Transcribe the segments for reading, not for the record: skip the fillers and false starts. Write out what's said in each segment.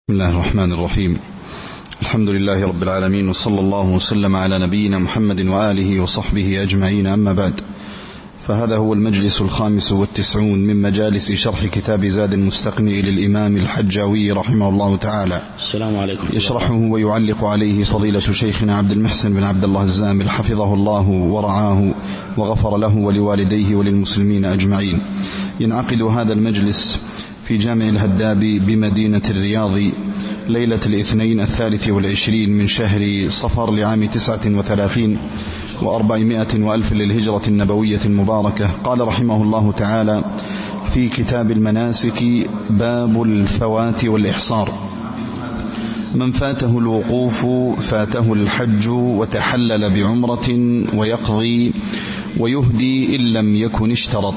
بسم الله الرحمن الرحيم. الحمد لله رب العالمين، وصلى الله وسلم على نبينا محمد وآله وصحبه أجمعين، أما بعد، فهذا هو المجلس 95 من مجالس شرح كتاب زاد المستقنع للإمام الحجاوي رحمه الله تعالى. السلام عليكم. يشرحه ويعلق عليه فضيلة شيخنا عبد المحسن بن عبد الله الزامل حفظه الله ورعاه وغفر له ولوالديه وللمسلمين أجمعين. ينعقد هذا المجلس في جامع الهداب بمدينة الرياض ليلة الاثنين 23 من شهر صفر لعام 39 و400 للهجرة النبوية المباركة. قال رحمه الله تعالى في كتاب المناسك: باب الفوات والإحصار. من فاته الوقوف فاته الحج وتحلل بعمرة ويقضي ويهدي إن لم يكن اشترط.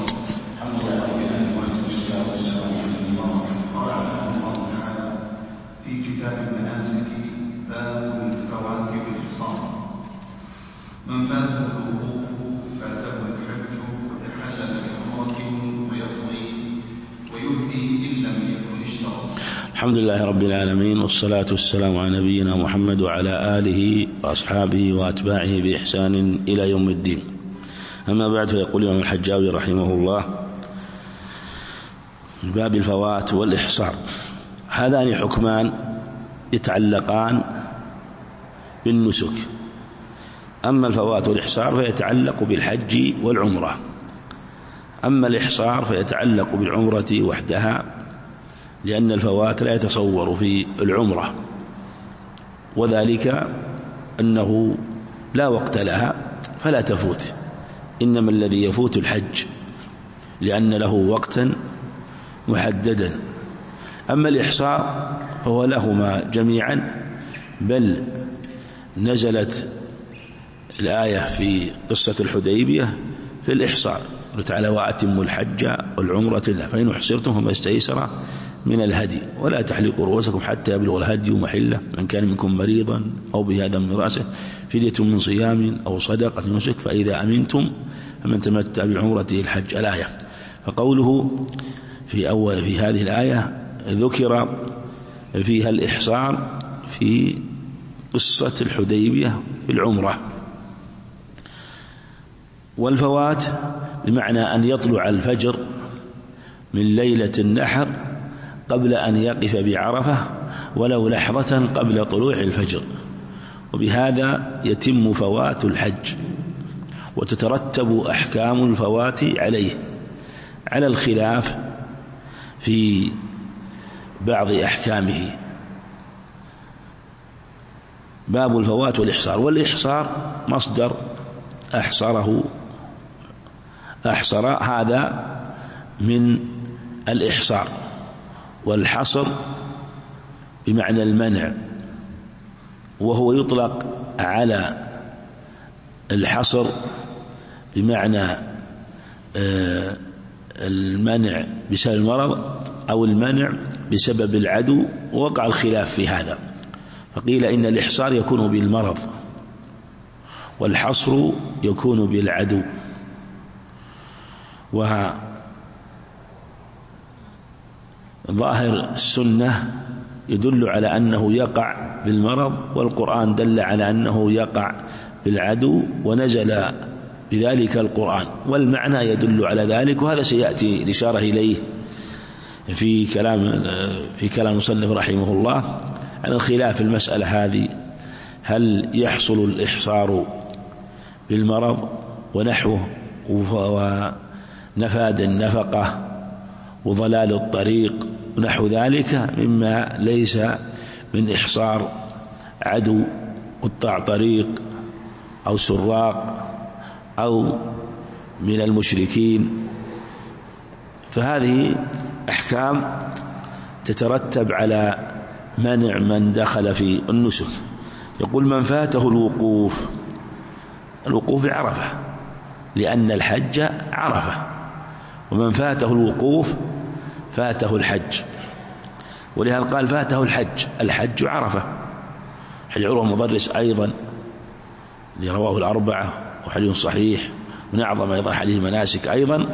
من فاته الوقوف فاته الحج وتحلل بعمرة ويقضي ويهدي إن لم يكن اشترط. الحمد لله رب العالمين، والصلاة والسلام على نبينا محمد وعلى آله وأصحابه وأتباعه بإحسان إلى يوم الدين. أما بعد، فيقول الإمام الحجاوي رحمه الله: باب الفوات والإحصار. هذان حكمان يتعلقان بالنسك. أما الفوات والإحصار فيتعلق بالحج والعمرة. أما الإحصار فيتعلق بالعمرة وحدها، لأن الفوات لا يتصور في العمرة، وذلك أنه لا وقت لها فلا تفوت، إنما الذي يفوت الحج لأن له وقتا محددا. أما الإحصار فهو لهما جميعا، بل نزلت الآية في قصة الحديبية في الإحصار: قال تعالى: وأتموا الحج والعمرة لله فإن أحصرتم فما استيسر من الهدي ولا تحلقوا رؤوسكم حتى يبلغ الهدي محله من كان منكم مريضا أو به أذى من رأسه فدية من صيام أو صدقة نسك فإذا أمنتم فمن تمتع بعمرة الحج. الآية. فقوله في هذه الآية ذكر فيها الإحصار في قصة الحديبية في العمرة. والفوات بمعنى أن يطلع الفجر من ليلة النحر قبل أن يقف بعرفة ولو لحظة قبل طلوع الفجر، وبهذا يتم فوات الحج، وتترتب أحكام الفوات عليه على الخلاف في بعض أحكامه. باب الفوات والإحصار. والإحصار مصدر أحصره، أحصر، هذا من الإحصار. والحصر بمعنى المنع، وهو يطلق على الحصر بمعنى المنع بسبب المرض أو المنع بسبب العدو، ووقع الخلاف في هذا، فقيل إن الإحصار يكون بالمرض والحصر يكون بالعدو. وظاهر السنة يدل على أنه يقع بالمرض، والقرآن دل على أنه يقع بالعدو، ونزل بذلك القرآن، والمعنى يدل على ذلك، وهذا سيأتي الإشارة إليه في كلام المصنف رحمه الله عن الخلاف في المسألة هذه: هل يحصل الإحصار بالمرض ونحوه ونفاد النفقة وضلال الطريق ونحو ذلك مما ليس من إحصار عدو قطاع طريق أو سراق أو من المشركين. فهذه أحكام تترتب على منع من دخل في النسك. يقول: من فاته الوقوف بعرفة، لأن الحج عرفة، ومن فاته الوقوف فاته الحج، ولهذا قال فاته الحج عرفة. حديث عروة مضرس أيضا اللي رواه الأربعة وحديث صحيح، من أعظم أيضا حديث مناسك أيضا،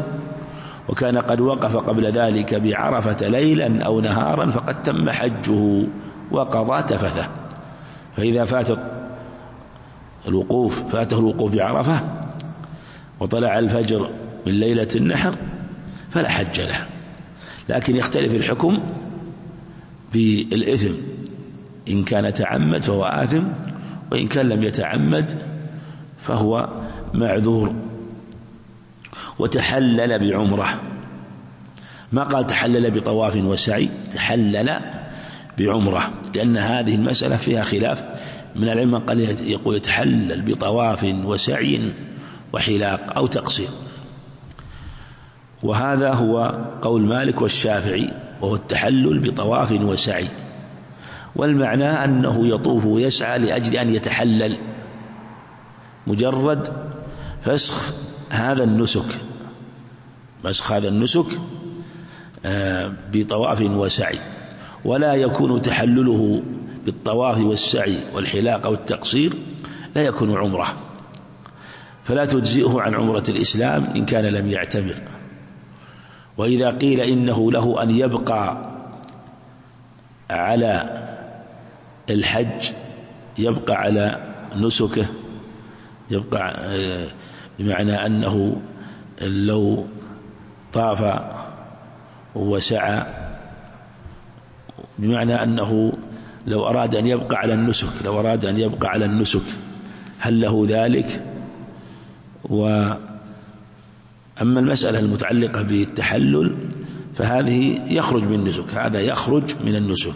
وكان قد وقف قبل ذلك بعرفة ليلا أو نهارا فقد تم حجه وقضى تفثه. فإذا فاته الوقوف بعرفة وطلع الفجر من ليلة النحر فلا حج له، لكن يختلف الحكم بالإثم، إن كان تعمد فهو آثم، وإن كان لم يتعمد فهو معذور. وتحلل بعمرة، ما قال تحلل بطواف وسعي، تحلل بعمرة، لأن هذه المسألة فيها خلاف من العلم، قال يقول يتحلل بطواف وسعي وحلاق أو تقصير، وهذا هو قول مالك والشافعي، وهو التحلل بطواف وسعي، والمعنى أنه يطوف ويسعى لأجل أن يتحلل، مجرد فسخ هذا النسك بطواف وسعي، ولا يكون تحلله بالطواف والسعي والحلاق أو التقصير لا يكون عمره، فلا تجزئه عن عمرة الإسلام إن كان لم يعتمر. وإذا قيل إنه له أن يبقى على الحج، يبقى على نسكه، يبقى بمعنى أنه لو طاف وسعى، بمعنى أنه لو أراد أن يبقى على النسك، هل له ذلك؟ وأما المسألة المتعلقة بالتحلل فهذه يخرج من النسك، هذا يخرج من النسك،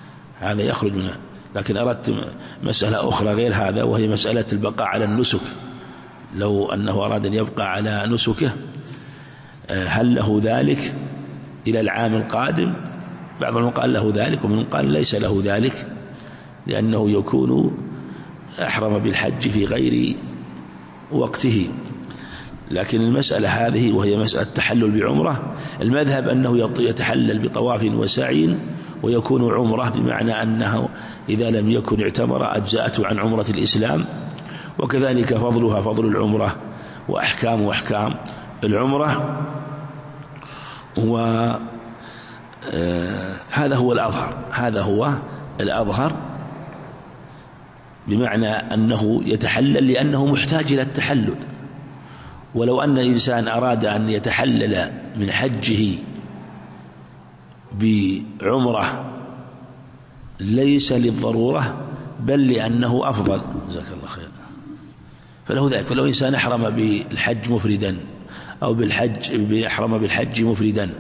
لكن أردت مسألة أخرى غير هذا، وهي مسألة البقاء على النسك. لو أنه أراد أن يبقى على نسكه هل له ذلك إلى العام القادم؟ بعضهم قال له ذلك، ومن قال ليس له ذلك، لأنه يكون أحرم بالحج في غير وقته. لكن المسألة هذه وهي مسألة التحلل بعمرة، المذهب أنه يتحلل بطواف وسعي ويكون عمرة، بمعنى أنه إذا لم يكن اعتمر أجزأته عن عمرة الإسلام، وكذلك فضلها فضل العمرة وأحكام العمرة. وهذا هو الأظهر، بمعنى أنه يتحلل لأنه محتاج إلى التحلل. ولو أن الإنسان أراد أن يتحلل من حجه بعمرة ليس للضرورة بل لأنه أفضل، جزاك الله خير، فله ذلك. ولو إنسان أحرم بالحج مفردا أو أحرم بالحج مفردا،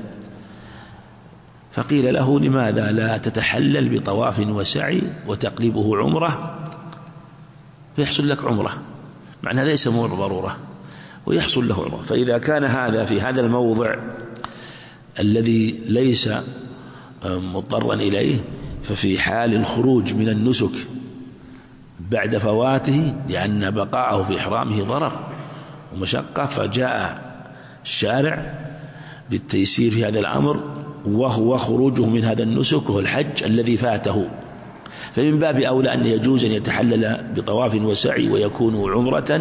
فقيل له لماذا لا تتحلل بطواف وسعي وتقلبه عمرة فيحصل لك عمرة، معنى ليس ضرورة ويحصل له عمرة. فإذا كان هذا في هذا الموضع الذي ليس مضطرا إليه، ففي حال الخروج من النسك بعد فواته، لأن بقاءه في إحرامه ضرر ومشقة، فجاء الشارع بالتيسير في هذا الأمر، وهو خروجه من هذا النسك وهو الحج الذي فاته. فمن باب أولى أن يجوز أن يتحلل بطواف وسعي ويكون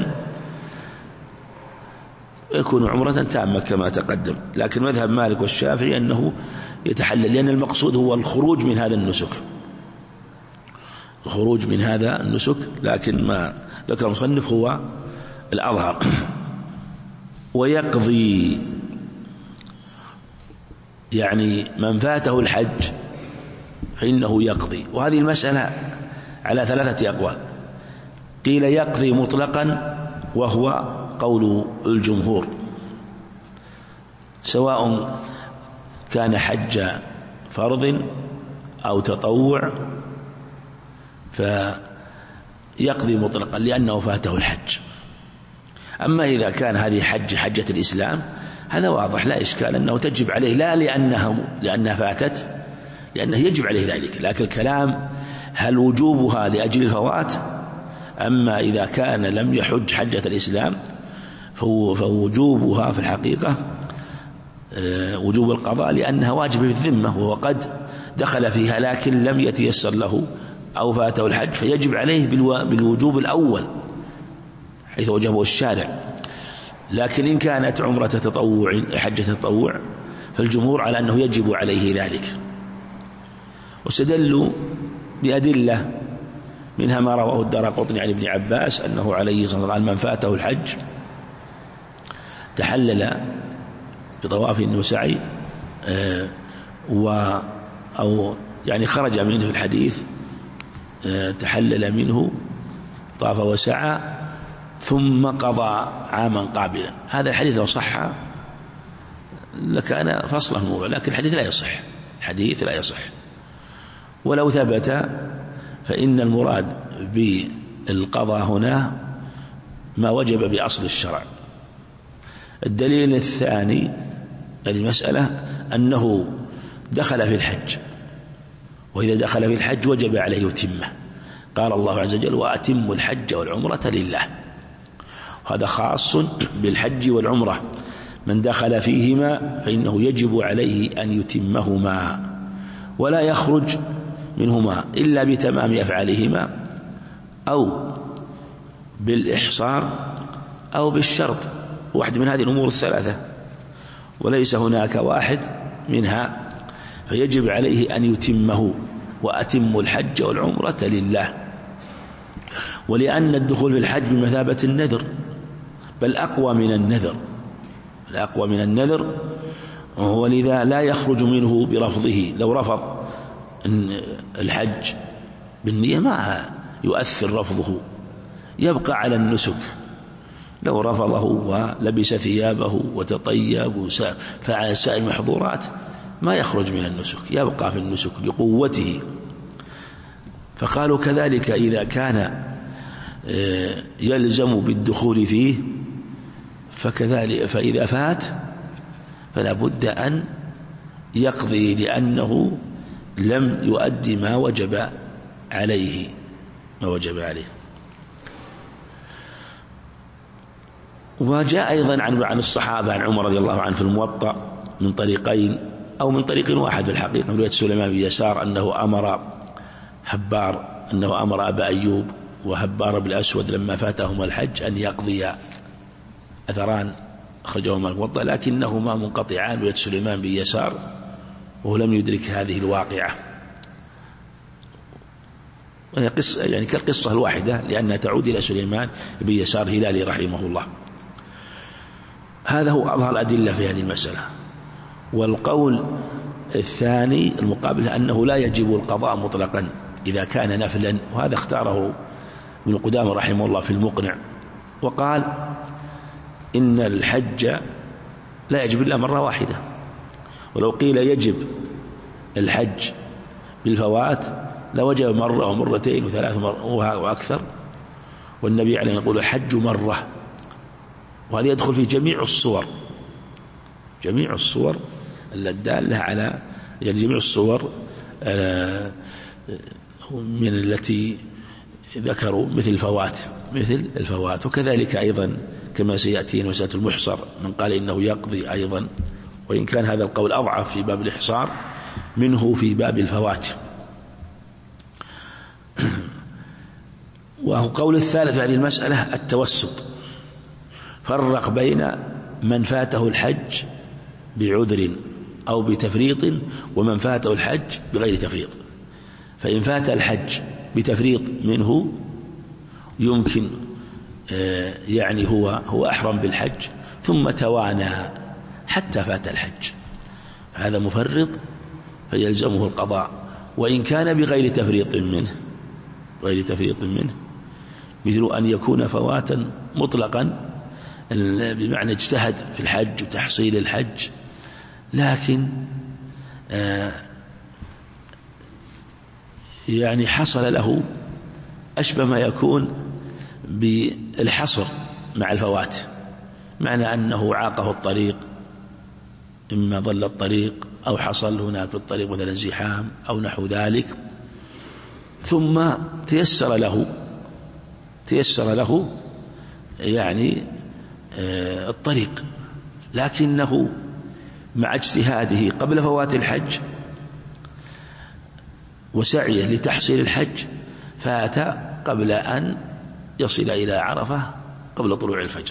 عمرة تامة كما تقدم. لكن مذهب مالك والشافعي أنه يتحلل، لأن المقصود هو الخروج من هذا النسك، لكن ما ذكر المصنف هو الأظهر. ويقضي، يعني من فاته الحج فإنه يقضي. وهذه المسألة على 3 أقوال، قيل يقضي مطلقا وهو قول الجمهور، سواء كان حج فرض أو تطوع، فيقضي مطلقا لأنه فاته الحج. أما إذا كان هذه حجة الإسلام هذا واضح لا إشكال أنه تجب عليه، لا لأنها فاتت، لأنه يجب عليه ذلك، لكن الكلام هل وجوبها لأجل الفوات؟ أما إذا كان لم يحج حجة الإسلام فوجوبها في الحقيقة وجوب القضاء، لأنها واجبة بالذمة، وهو قد دخل فيها لكن لم يتيسر له أو فاته الحج، فيجب عليه بالوجوب الأول حيث وجبه الشارع. لكن إن كانت عمرة تطوع حجة بأدلة، منها ما رواه الدارقطني عن ابن عباس أنه عليه الصلاة والسلام من فاته الحج تحلل بطواف وسعي، أو يعني خرج منه في الحديث تحلل منه طاف وسعى ثم قضى عاما قابلا. هذا الحديث لو صح لكان فصله الموضوع، لكن الحديث لا يصح، الحديث لا يصح. ولو ثبت فإن المراد بالقضاء هنا ما وجب بأصل الشرع. الدليل الثاني هذه المسألة أنه دخل في الحج، وإذا دخل في الحج وجب عليه يتمه. قال الله عز وجل: وأتموا الحج والعمرة لله. وهذا خاص بالحج والعمرة، من دخل فيهما فإنه يجب عليه أن يتمهما ولا يخرج منهما إلا بتمام أفعالهما أو بالإحصار أو بالشرط، واحد من هذه الأمور الثلاثة، وليس هناك واحد منها، فيجب عليه أن يتمه. وأتموا الحج والعمرة لله. ولأن الدخول في الحج بمثابة النذر، بل أقوى من النذر، الأقوى من النذر، ولذا لا يخرج منه برفضه. لو رفض الحج بالنية ما يؤثر رفضه، يبقى على النسك. لو رفضه ولبس ثيابه وتطيب وفعل سائر المحظورات ما يخرج من النسك، يبقى في النسك لقوته. فقالوا كذلك إذا كان يلزم بالدخول فيه فكذلك، فإذا فات فلا بد أن يقضي، لأنه لم يؤدي ما وجب عليه. وجاء أيضا عن الصحابة عن عمر رضي الله عنه في الموطأ من طريقين أو من طريق واحد في الحقيقة، من رواية سليمان بن يسار أنه أمر أبا أيوب وهبار بالأسود لما فاتهما الحج أن يقضي أثران أخرجهما الموطأ، لكنهما منقطعان، رواية سليمان بن يسار، وهو لم يدرك هذه الواقعة. وهي قصة يعني كالقصة الواحدة، لأنها تعود إلى سليمان بن يسار هلالي رحمه الله. هذا هو أظهر الأدلة في هذه المسألة. والقول الثاني المقابل أنه لا يجب القضاء مطلقا إذا كان نفلا، وهذا اختاره ابن قدامة رحمه الله في المقنع، وقال إن الحج لا يجب إلا مرة واحدة. ولو قيل يجب الحج بالفوات لوجب مرة ومرتين وثلاث وأكثر. والنبي عليه يقول الحج مرة، وهذا يدخل في جميع الصور الدالة على، يعني جميع الصور من التي ذكروا مثل الفوات. وكذلك أيضا كما سيأتي مسألة المحصر، من قال إنه يقضي أيضا، وإن كان هذا القول أضعف في باب الإحصار منه في باب الفوات. وهو قول الثالث في هذه المسألة التوسط، فرق بين من فاته الحج بعذر أو بتفريط ومن فاته الحج بغير تفريط. فإن فات الحج بتفريط منه يمكن يعني هو أحرم بالحج ثم توانى حتى فات الحج، هذا مفرط فيلزمه القضاء. وإن كان بغير تفريط منه مثل أن يكون فواتا مطلقا، بمعنى اجتهد في الحج وتحصيل الحج، لكن يعني حصل له أشبه ما يكون بالحصر مع الفوات، معنى أنه عاقه الطريق، إما ضل الطريق أو حصل هناك في الطريق مثلا زحام أو نحو ذلك، ثم تيسر له يعني الطريق، لكنه مع اجتهاده قبل فوات الحج وسعيه لتحصيل الحج فات قبل أن يصل إلى عرفة قبل طلوع الفجر.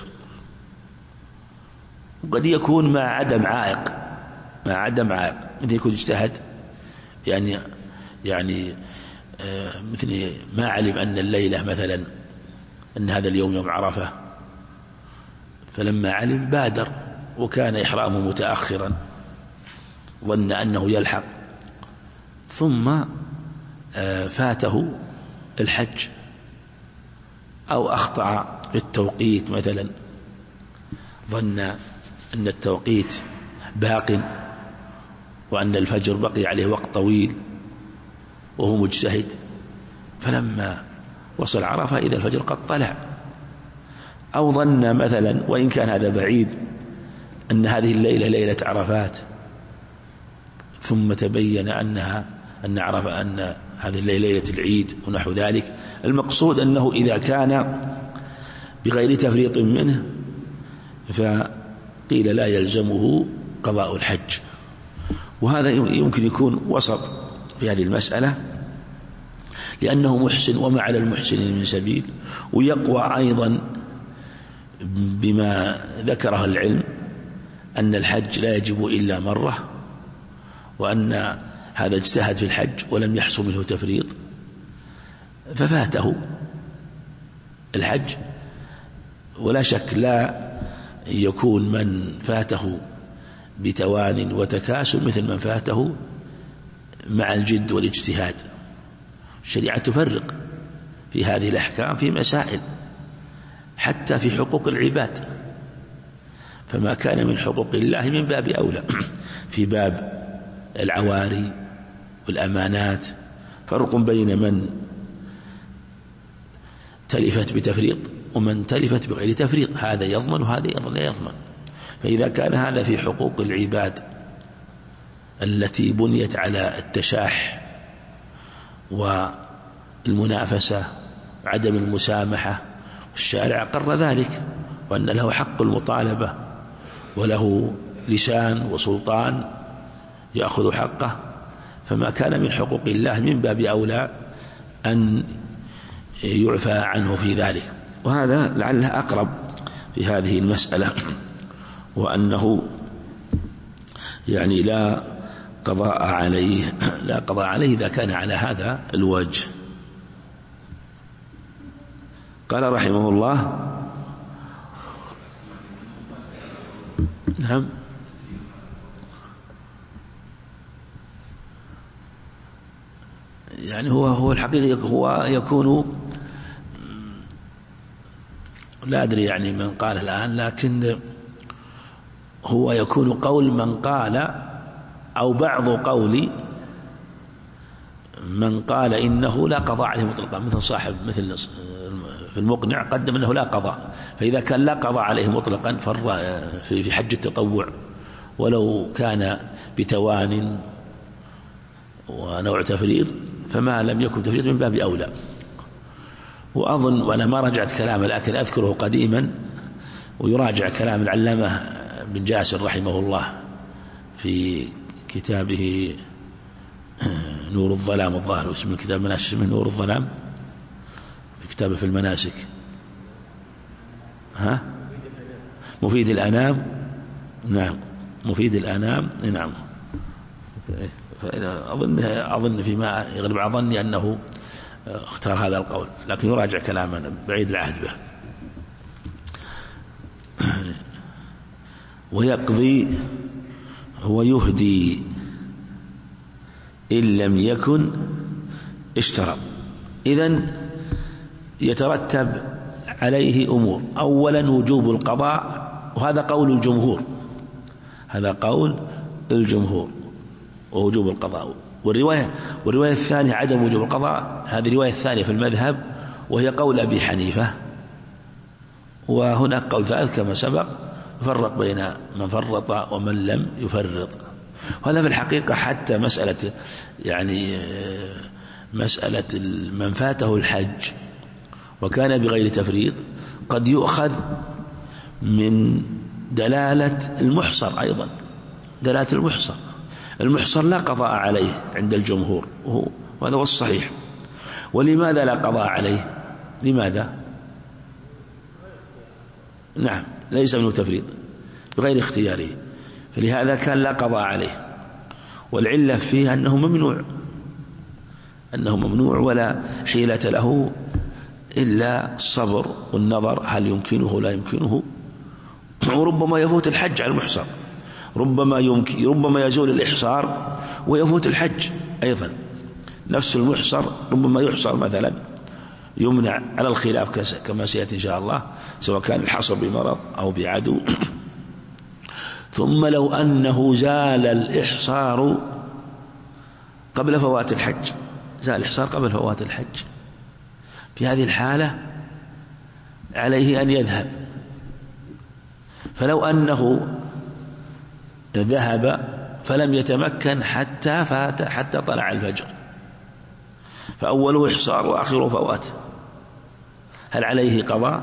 وقد يكون مع عدم عائق، مثل يكون اجتهد يعني مثل ما علم أن الليلة مثلا أن هذا اليوم يوم عرفة، فلما علم بادر، وكان إحرامه متأخرا، ظن أنه يلحق، ثم فاته الحج أو أخطأ في التوقيت مثلا، ظن أن التوقيت باق وأن الفجر بقي عليه وقت طويل وهو مجتهد، فلما وصل عرفة إذا الفجر قد طلع، أو ظن مثلا وإن كان هذا بعيد أن هذه الليلة ليلة عرفات، ثم تبين أن هذه الليلة ليلة العيد ونحو ذلك. المقصود أنه إذا كان بغير تفريط منه فقيل لا يلزمه قضاء الحج. وهذا يمكن يكون وسط في هذه المسألة، لأنه محسن وما على المحسن من سبيل، ويقوى أيضا بما ذكره العلم أن الحج لا يجب إلا مرة، وأن هذا اجتهد في الحج ولم يحصل منه تفريط ففاته الحج. ولا شك لا يكون من فاته بتوان وتكاسل مثل من فاته مع الجد والاجتهاد. الشريعة تفرق في هذه الأحكام في مسائل، حتى في حقوق العباد، فما كان من حقوق الله من باب أولى. في باب العواري والأمانات فرق بين من تلفت بتفريط ومن تلفت بغير تفريط، هذا يضمن وهذا لا يضمن. فإذا كان هذا في حقوق العباد التي بنيت على التشاح والمنافسة وعدم المسامحة، الشارع قرر ذلك، وأن له حق المطالبة وله لسان وسلطان يأخذ حقه، فما كان من حقوق الله من باب أولى أن يعفى عنه في ذلك. وهذا لعله أقرب في هذه المسألة، وأنه يعني لا قضاء عليه إذا كان على هذا الوجه. قال رحمه الله: نعم، يعني هو الحقيقة هو يكون، لا أدري يعني من قال الآن، لكن هو يكون قول من قال أو بعض قول من قال إنه لا قضاء عليه مطلقا، مثل في المقنع قدم أنه لا قضاء. فإذا كان لا قضاء عليه مطلقا في حج التطوع ولو كان بتوان ونوع تفريط، فما لم يكن تفريط من باب أولى. وأظن، وأنا ما رجعت كلامه لكن أذكره قديما، ويراجع كلام العلامة بن جاسر رحمه الله في كتابه نور الظلام، الظاهر اسم الكتاب مناسك من نور الظلام، في كتابه في المناسك، مفيد الأنام، نعم مفيد الأنام، نعم. أظن فيما يغلب على ظني أنه اختار هذا القول، لكن يراجع كلامنا بعيد العهد به. ويقضي هو يهدي إن لم يكن اشترط. إذن يترتب عليه أمور: أولا وجوب القضاء، وهذا قول الجمهور، هذا قول الجمهور ووجوب القضاء. والرواية الثانية عدم وجوب القضاء، هذه الرواية الثانية في المذهب، وهي قول أبي حنيفة. وهناك قول ثالث كما سبق، يفرق بين من فرط ومن لم يفرط. وهذا في الحقيقة حتى مسألة من فاته الحج وكان بغير تفريط قد يؤخذ من دلالة المحصر أيضا، دلالة المحصر لا قضاء عليه عند الجمهور، وهذا هو الصحيح. ولماذا لا قضاء عليه؟ لماذا؟ نعم، ليس منه تفريط بغير اختياره، فلهذا كان لا قضاء عليه. والعلة فيه أنه ممنوع أنه ممنوع ولا حيلة له إلا الصبر والنظر هل يمكنه لا يمكنه. وربما يفوت الحج على المحصر، ربما يزول الإحصار ويفوت الحج أيضا. نفس المحصر ربما يحصر مثلا يمنع على الخلاف كما سيأتي إن شاء الله، سواء كان الحصر بمرض أو بعدو. ثم لو أنه زال الإحصار قبل فوات الحج، زال الإحصار قبل فوات الحج، في هذه الحالة عليه أن يذهب. فلو أنه ذهب فلم يتمكن حتى طلع الفجر، فأوله إحصار وآخره فوات، هل عليه قضاء؟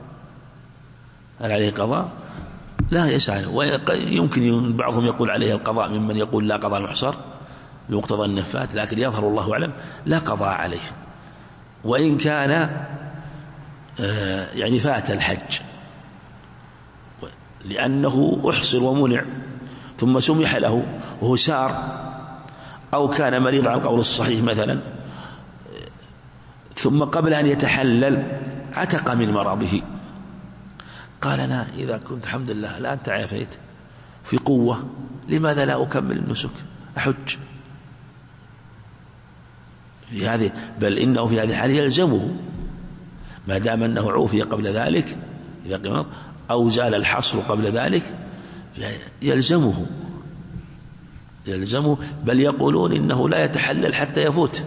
لا يسأل. ويمكن بعضهم يقول عليه القضاء ممن يقول لا قضاء المحصر بمقتضى النفات، لكن يظهر الله أعلم لا قضاء عليه. وإن كان يعني فات الحج لأنه أحصر ومنع ثم سمح له وهو سار، أو كان مريض على القول الصحيح مثلا، ثم قبل أن يتحلل عتق من مرضه، قال أنا إذا كنت الحمد لله الآن تعافيت في قوة، لماذا لا أكمل النسك أحج؟ في هذه بل إنه في هذه الحالة يلزمه ما دام أنه عوفي قبل ذلك، إذا أو زال الحصر قبل ذلك يلزمه، بل يقولون إنه لا يتحلل حتى يفوت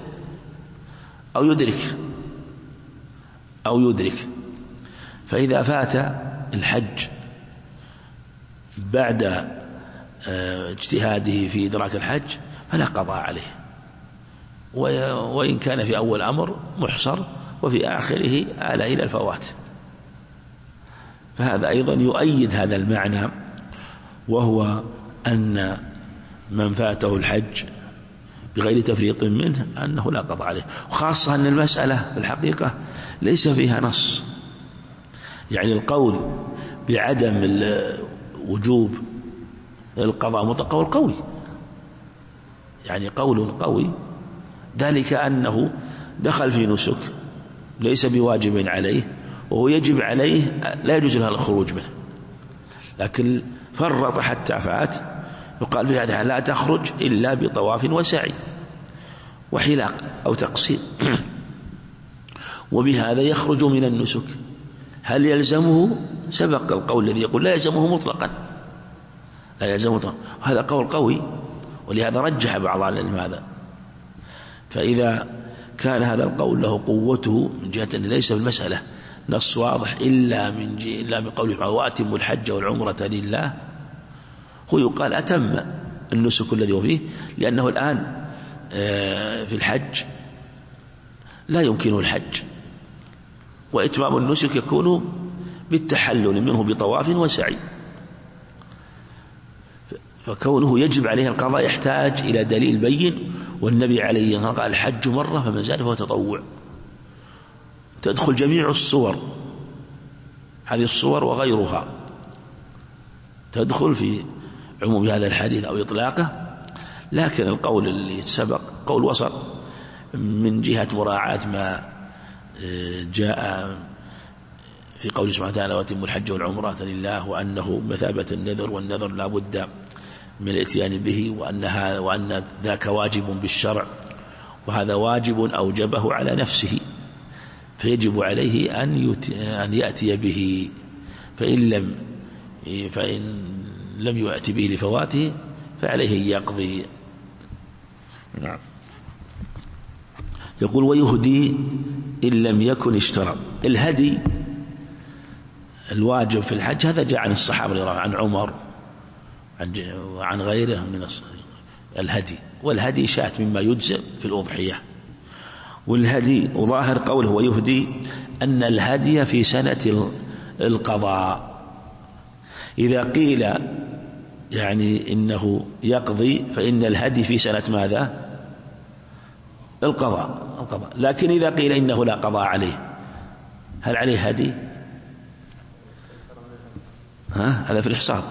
أو يدرك. فإذا فات الحج بعد اجتهاده في إدراك الحج فلا قضاء عليه، وإن كان في أول أمر محصر وفي آخره آل إلى الفوات. فهذا أيضا يؤيد هذا المعنى، وهو أن من فاته الحج بغير تفريط منه أنه لا قضاء عليه. وخاصة أن المسألة في الحقيقة ليس فيها نص، يعني القول بعدم وجوب القضاء مطلق قوي، يعني قول قوي، ذلك أنه دخل في نسك ليس بواجب عليه وهو يجب عليه، لا يجوز له الخروج منه، لكن فرط حتى فات، يقال في هذا لا تخرج إلا بطواف وسعي وحلاق أو تقصير، وبهذا يخرج من النسك. هل يلزمه؟ سبق القول الذي يقول لا يلزمه مطلقا، لا يلزمه مطلقا، وهذا قول قوي، ولهذا رجح بعض العلم هذا. فإذا كان هذا القول له قوته من جهة أن ليس في المسألة نص واضح إلا من قوله وأتموا الحج والعمرة لله، هو يقال أتم النسك الذي هو فيه، لأنه الآن في الحج لا يمكنه الحج، وإتمام النسك يكون بالتحلل منه بطواف وسعي، فكونه يجب عليه القضاء يحتاج إلى دليل بين. والنبي عليه الصلاة والسلام قال الحج مرة فمن زاد فهو تطوع. تدخل جميع الصور، هذه الصور وغيرها تدخل في عموم هذا الحديث أو إطلاقه، لكن القول اللي سبق قول وسط من جهة مراعاة ما جاء في قول سبحانه وتعالى وأتموا الحج والعمرة لله، وأنه مثابة النذر، والنذر لا بد من الاتيان به، وأن ذاك واجب بالشرع، وهذا واجب أوجبه على نفسه، فيجب عليه أن يأتي به، فإن لم يأتي به لفواته فعليه يقضي. نعم. يقول ويهدي إن لم يكن اشترط. الهدي الواجب في الحج هذا جاء عن الصحابة، عن عمر وعن غيره من الهدي، والهدي شاة مما يجزئ في الأضحية. والهدي وظاهر قوله ويهدي أن الهدي في سنة القضاء. إذا قيل يعني إنه يقضي فإن الهدي في سنة ماذا؟ القضاء. لكن إذا قيل إنه لا قضاء عليه، هل عليه هدي؟ هذا في الإحصار،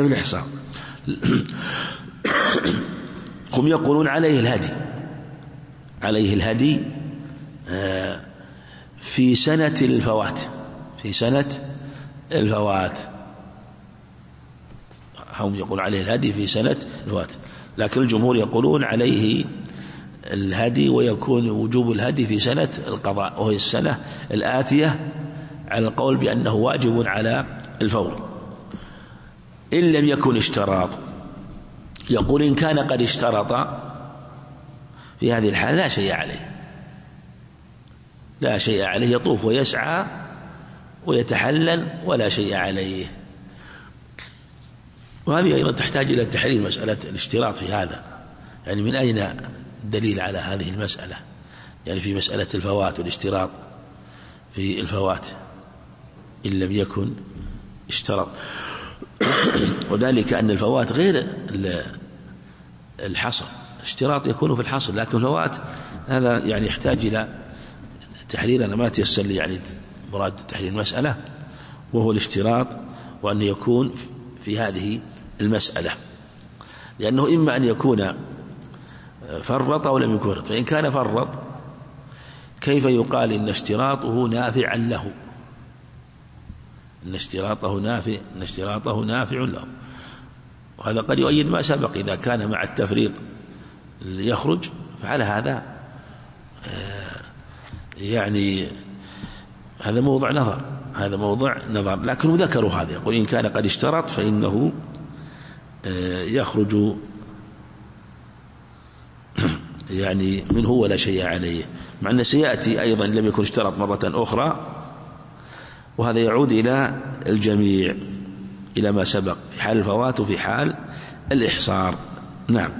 هم يقولون عليه الهدي، عليه الهدي في سنة الفوات، في سنة الفوات، هم يقول عليه الهدي في سنة الفوات، لكن الجمهور يقولون عليه الهدي ويكون وجوب الهدي في سنة القضاء، وهي السنة الآتية، على القول بأنه واجب على الفور إن لم يكن اشتراط. يقول إن كان قد اشترط في هذه الحالة لا شيء عليه، لا شيء عليه، يطوف ويسعى ويتحلل ولا شيء عليه. وهذه أيضا تحتاج إلى تحرير مسألة الاشتراط في هذا، يعني من أين الدليل على هذه المسألة، يعني في مسألة الفوات والاشتراط في الفوات إن لم يكن اشترط، وذلك أن الفوات غير الحصر، اشتراط يكون في الحصر، لكن الفوات هذا يعني يحتاج إلى تحرير. أنا ما تيسر لي يعني مراد تحرير المسألة، وهو الاشتراط، وأن يكون في هذه المسألة، لأنه إما أن يكون فرط أو لم يكن فرط، فإن كان فرط كيف يقال إن اشتراطه نافعا له، إن اشتراطه نافع له، وهذا قد يؤيد ما سبق. إذا كان مع التفريط يخرج فعلى هذا يعني هذا موضع نظر، هذا موضع نظر، لكن ذكروا هذا، يقول إن كان قد اشترط فإنه يخرج يعني منه ولا شيء عليه، مع أن سيأتي أيضا لم يكن اشترط مرة أخرى، وهذا يعود إلى الجميع، إلى ما سبق في حال الفوات وفي حال الإحصار. نعم.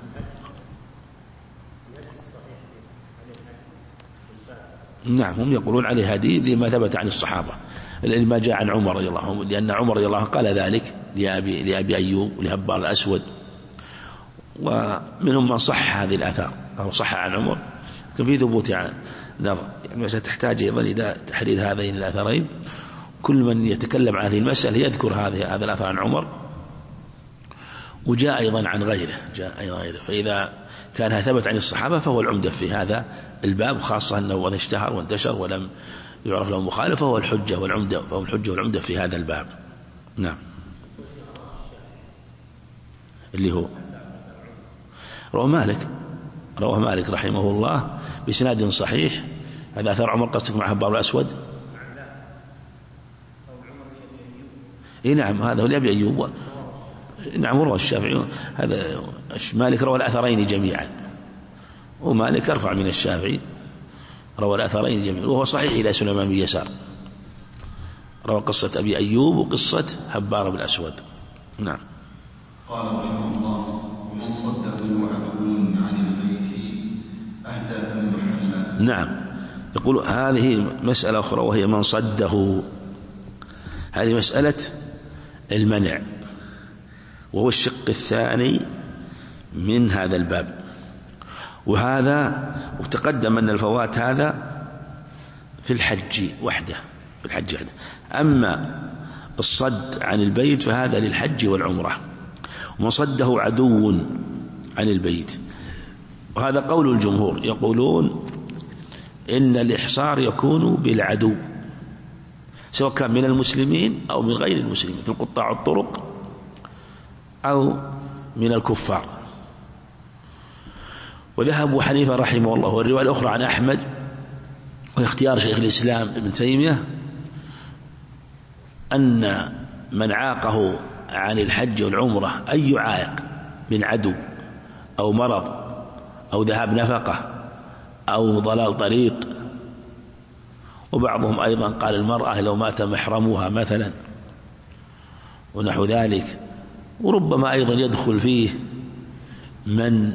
نعم، هم يقولون عليه هدي لما ثبت عن الصحابة، لما جاء عن عمر رضي الله عنه، لأن عمر رضي الله عنه قال ذلك لأبي أيوب ولهبار الأسود، ومنهم من صح هذه الآثار أو صح عن عمر، لكن في ثبوت عن نظر، يعني ستحتاج أيضا إلى تحرير هذين الآثارين. كل من يتكلم عن هذه المسألة يذكر هذا الآثار عن عمر، وجاء أيضا عن غيره، فإذا كان ثبت عن الصحابة فهو العمدة في هذا الباب، خاصة أنه إذا اشتهر وانتشر ولم يعرف له مخالف فهو الحجة والعمدة، فهو الحجة والعمدة في هذا الباب. نعم. اللي هو رواه مالك رحمه الله بسناد صحيح. هذا أثر عمر قصدك مع هبار الأسود؟ نعم، هذا هو لأبي أيوب. نعم، روى الشافعي، هذا مالك روى الأثرين جميعا، ومالك أرفع من الشافعي، روى الأثرين جميعا، وهو صحيح إلى سليمان بن يسار، روى قصة أبي أيوب وقصة هبار بالأسود. نعم. قال رحمه الله: ومن صده عدو عن البيت أهدى أم محلا. نعم، يقول هذه مسألة أخرى وهي من صده، هذه مسألة المنع، وهو الشق الثاني من هذا الباب. وهذا وتقدم أن الفوات هذا في الحج وحده، أما الصد عن البيت فهذا للحج والعمرة. ومن صده عدو عن البيت، وهذا قول الجمهور، يقولون إن الإحصار يكون بالعدو، سواء كان من المسلمين أو من غير المسلمين، مثل قطاع الطرق أو من الكفار. وذهب أبو حنيفة رحمه الله، والرواية الأخرى عن أحمد واختيار شيخ الإسلام ابن تيمية، أن من عاقه عن الحج والعمرة أي عائق من عدو أو مرض أو ذهاب نفقة أو ضلال طريق. وبعضهم أيضا قال المرأة لو مات محرمها مثلا ونحو ذلك. وربما أيضا يدخل فيه من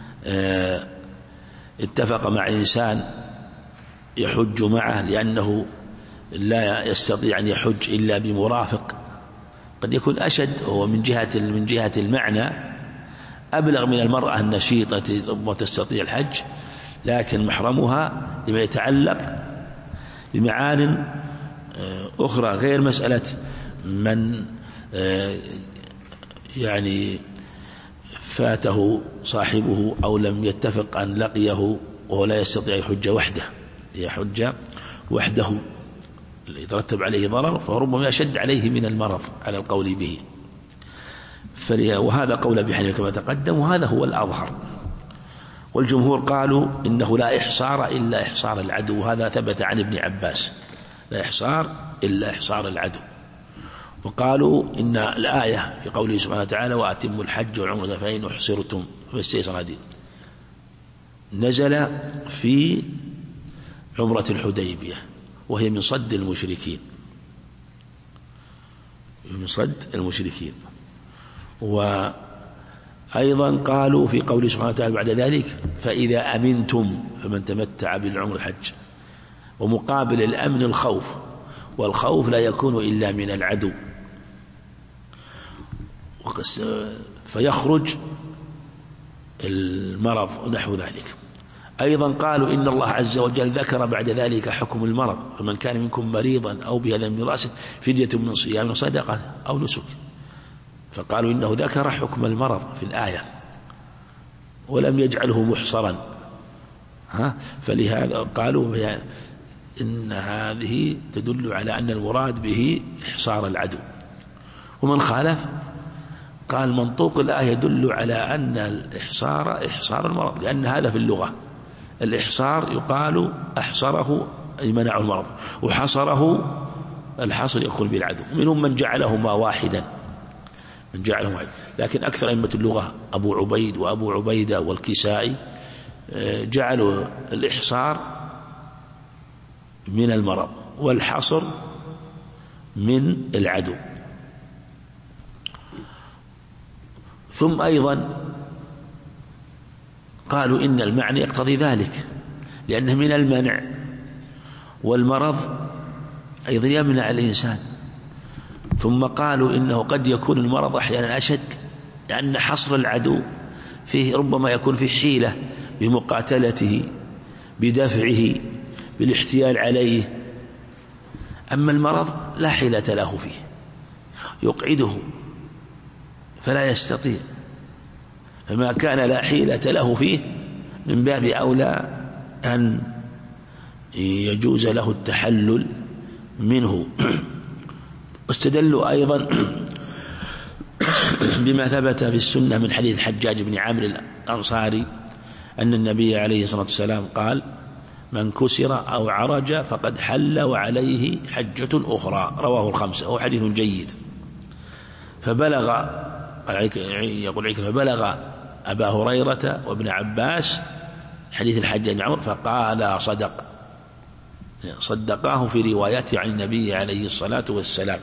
اتفق مع إنسان يحج معه لأنه لا يستطيع أن يحج إلا بمرافق، قد يكون أشد، هو من جهة المعنى أبلغ من المرأة النشيطة وتستطيع الحج، لكن محرمها لما يتعلق بمعان أخرى غير مسألة من يعني فاته صاحبه أو لم يتفق أن لقيه وهو لا يستطيع يحج وحده، يحج وحده يترتب عليه ضرر، فربما يشد عليه من المرض على القول به. وهذا قول أبي حنيفة كما تقدم، وهذا هو الأظهر. والجمهور قالوا إنه لا إحصار إلا إحصار العدو، وهذا ثبت عن ابن عباس، لا إحصار إلا إحصار العدو. وقالوا إن الآية في قوله سبحانه وتعالى وأتموا الحج والعمرة فإن أحصرتم فاستيسر هدي، نزل في عمرة الحديبية، وهي من صد المشركين، من صد المشركين. وأيضا قالوا في قوله سبحانه وتعالى بعد ذلك فإذا أمنتم فمن تمتع بالعمر الحج، ومقابل الأمن الخوف، والخوف لا يكون إلا من العدو، فيخرج المرض ونحو ذلك. أيضا قالوا إن الله عز وجل ذكر بعد ذلك حكم المرض، فمن كان منكم مريضا أو بهذا من رأسه فدية من صيام صدقة أو نسك، فقالوا إنه ذكر حكم المرض في الآية ولم يجعله محصرا، فلهذا قالوا إن هذه تدل على أن المراد به إحصار العدو. ومن خالف قال منطوق الآية يدل على أن الإحصار إحصار المرض، لأن هذا في اللغة الإحصار يقال أحصره أي منعه المرض، وحصره الحصر يكون بالعدو. منهم من جعلهما واحدا، من جعلهما واحد، لكن أكثر أئمة اللغة أبو عبيد وأبو عبيدة والكسائي جعلوا الإحصار من المرض والحصر من العدو. ثم أيضا قالوا إن المعنى يقتضي ذلك، لأنه من المنع، والمرض أيضا يمنع الإنسان. ثم قالوا إنه قد يكون المرض أحيانا أشد، لأن حصر العدو فيه ربما يكون فيه حيلة بمقاتلته، بدفعه، بالاحتيال عليه. أما المرض لا حيلة له فيه، يقعده فلا يستطيع، فما كان لا حيلة له فيه من باب أولى أن يجوز له التحلل منه. واستدلوا أيضا بما ثبت في السنة من حديث الحجاج بن عامر الأنصاري أن النبي عليه الصلاة والسلام قال من كسر أو عرج فقد حل وعليه حجة أخرى، رواه الخمسة، وهو حديث جيد. فبلغ يقول عكرمة فبلغ أبا هريرة وابن عباس حديث الحجاج بن عمرو فقال صدقاه في روايته عن النبي عليه الصلاة والسلام.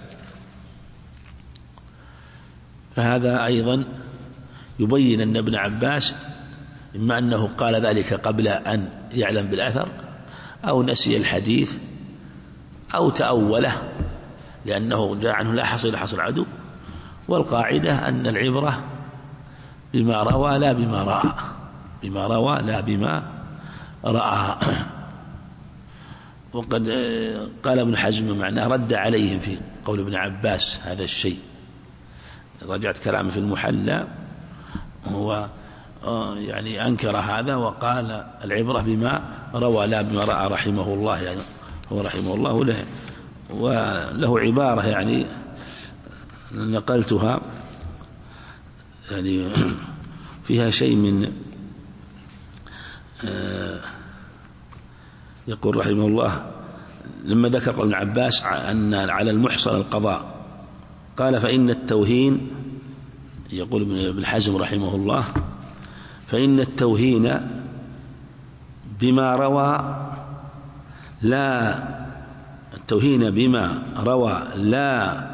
فهذا أيضا يبين أن ابن عباس إما أنه قال ذلك قبل أن يعلم بالأثر، أو نسي الحديث، أو تأوله، لأنه جاء عنه لا حصر إلا حصر العدو. والقاعدة أن العبرة بما روى لا بما رأى، بما روى لا بما رأى. وقد قال ابن حزم معناه رد عليهم في قول ابن عباس هذا الشيء، رجعت كلامه في المحلى، هو يعني أنكر هذا وقال العبرة بما روى لا بما رأى رحمه الله. يعني هو رحمه الله وله عبارة يعني نقلتها يعني فيها شيء من يقول رحمه الله لما ذكر قول ابن عباس أن على المحصر القضاء قال فإن التوهين، يقول ابن حزم رحمه الله فإن التوهين بما روى لا التوهين بما روى لا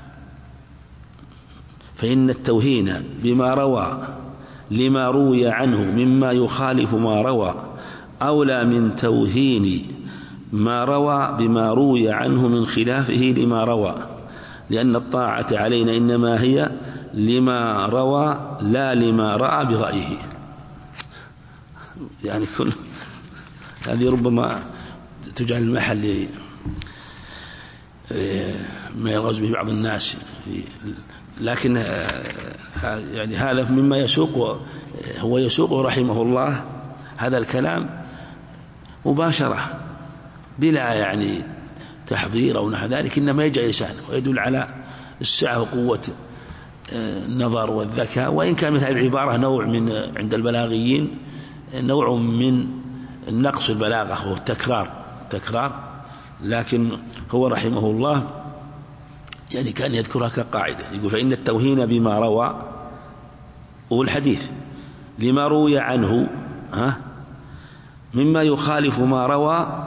فإن التوهين بما روى لما روي عنه مما يخالف ما روى أولى من توهين ما روى بما روي عنه من خلافه لما روى، لأن الطاعة علينا إنما هي لما روى لا لما رأى برأيه. يعني كل هذه ربما تجعل المحل ما يرغز به بعض الناس، لكن يعني هذا مما يسوق، هو يسوق رحمه الله هذا الكلام مباشرة بلا يعني تحضير أو نحو ذلك، إنما يجعل لسانه، ويدل على السعة وقوة النظر والذكاء. وإن كان مثل العبارة نوع من عند البلاغيين نوع من النقص البلاغة وهو التكرار، لكن هو رحمه الله يعني كان يذكرها كقاعدة، يقول: فإن التوهين بما روى، والحديث لما روي عنه مما يخالف ما روى،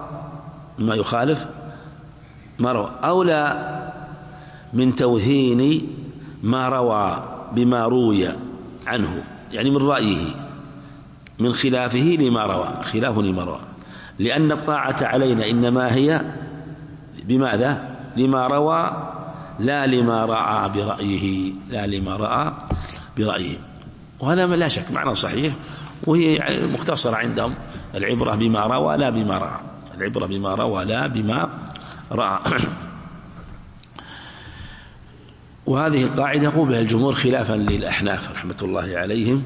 أولى من توهين ما روى بما روي عنه، يعني من رأيه، من خلافه لما روى، لأن الطاعة علينا إنما هي بماذا؟ لما روى، لا لما رأى برأيه. وهذا لا شك معنى صحيح، وهي مختصرة عندهم: العبرة بما روى لا بما رأى، العبرة بما روى لا بما رأى. وهذه القاعدة يقول بها الجمهور خلافا للأحناف رحمة الله عليهم،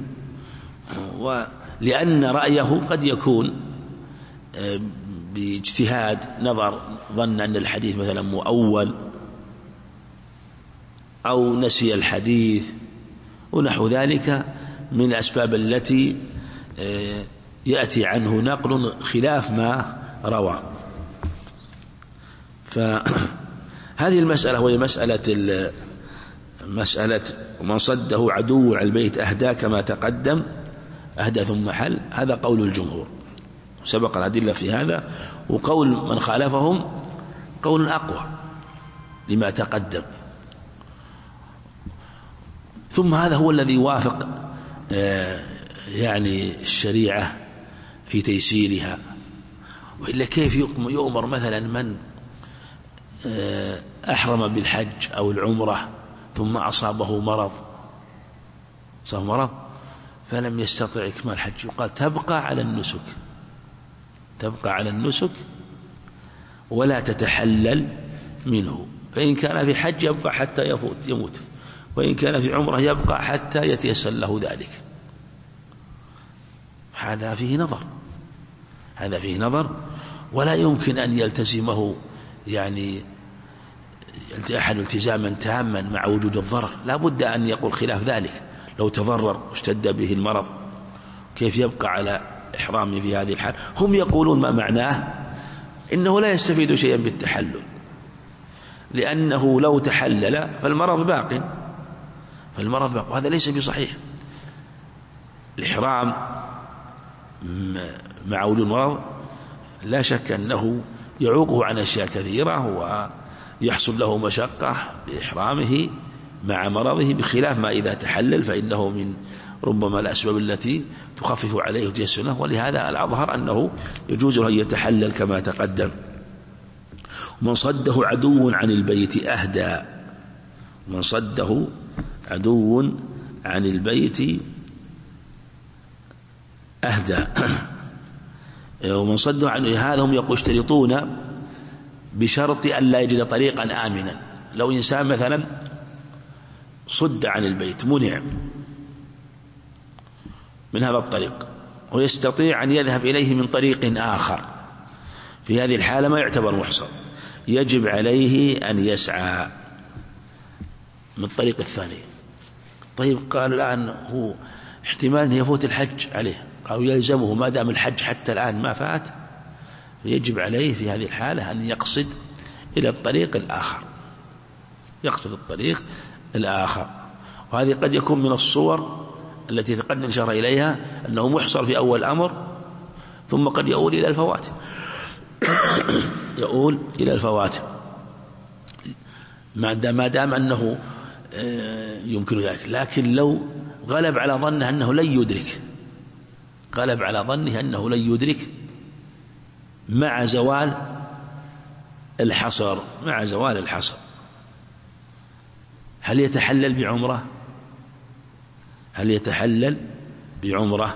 لأن رأيه قد يكون باجتهاد نظر، ظن أن الحديث مثلا مؤول أو نسي الحديث ونحو ذلك من الأسباب التي يأتي عنه نقل خلاف ما روى. فهذه المسألة وهي مسألة من صده عدو على البيت أهدى، كما تقدم، أهدى ثم حل، هذا قول الجمهور، سبق الأدلة في هذا، وقول من خالفهم قول أقوى لما تقدم. ثم هذا هو الذي يوافق يعني الشريعة في تيسيرها، وإلا كيف يؤمر مثلا من أحرم بالحج أو العمرة ثم أصابه مرض فلم يستطع إكمال الحج، يقال تبقى على النسك ولا تتحلل منه، فإن كان في حج يبقى حتى يموت، وإن كان في عمره يبقى حتى يتيسر له ذلك. هذا فيه نظر، ولا يمكن أن يلتزمه يعني أحد التزاما تاما مع وجود الضرر، لا بد أن يقول خلاف ذلك. لو تضرر واشتد به المرض كيف يبقى على إحرامه في هذه الحال؟ هم يقولون ما معناه إنه لا يستفيد شيئا بالتحلل، لأنه لو تحلل فالمرض باق، وهذا ليس بصحيح. الإحرام مع وجود المرض لا شك أنه يعوقه عن أشياء كثيرة، ويحصل له مشقة بإحرامه مع مرضه، بخلاف ما إذا تحلل فإنه من ربما الأسباب التي تخفف عليه وتيسر له. ولهذا الأظهر أنه يجوز أن يتحلل كما تقدم. ومن صده عدو عن البيت أهدى، من صده عدو عن البيت أهدى. ومن صده عن هذا هم يشترطون بشرط أن لا يجد طريقا آمنا. لو إنسان مثلا صد عن البيت، منع من هذا الطريق، ويستطيع أن يذهب إليه من طريق آخر، في هذه الحالة ما يعتبر محصن، يجب عليه أن يسعى من الطريق الثاني. طيب قال الآن هو احتمال أن يفوت الحج عليه، قالوا يلزمه ما دام الحج حتى الآن ما فات، فيجب عليه في هذه الحالة أن يقصد إلى الطريق الآخر. وهذه قد يكون من الصور التي تقدم الإشارة إليها أنه محصر في أول الأمر، ثم قد يؤول إلى الفوات ما دام أنه يمكن ذلك. لكن لو غلب على ظنه أنه لن يدرك مع زوال الحصر، هل يتحلل بعمرة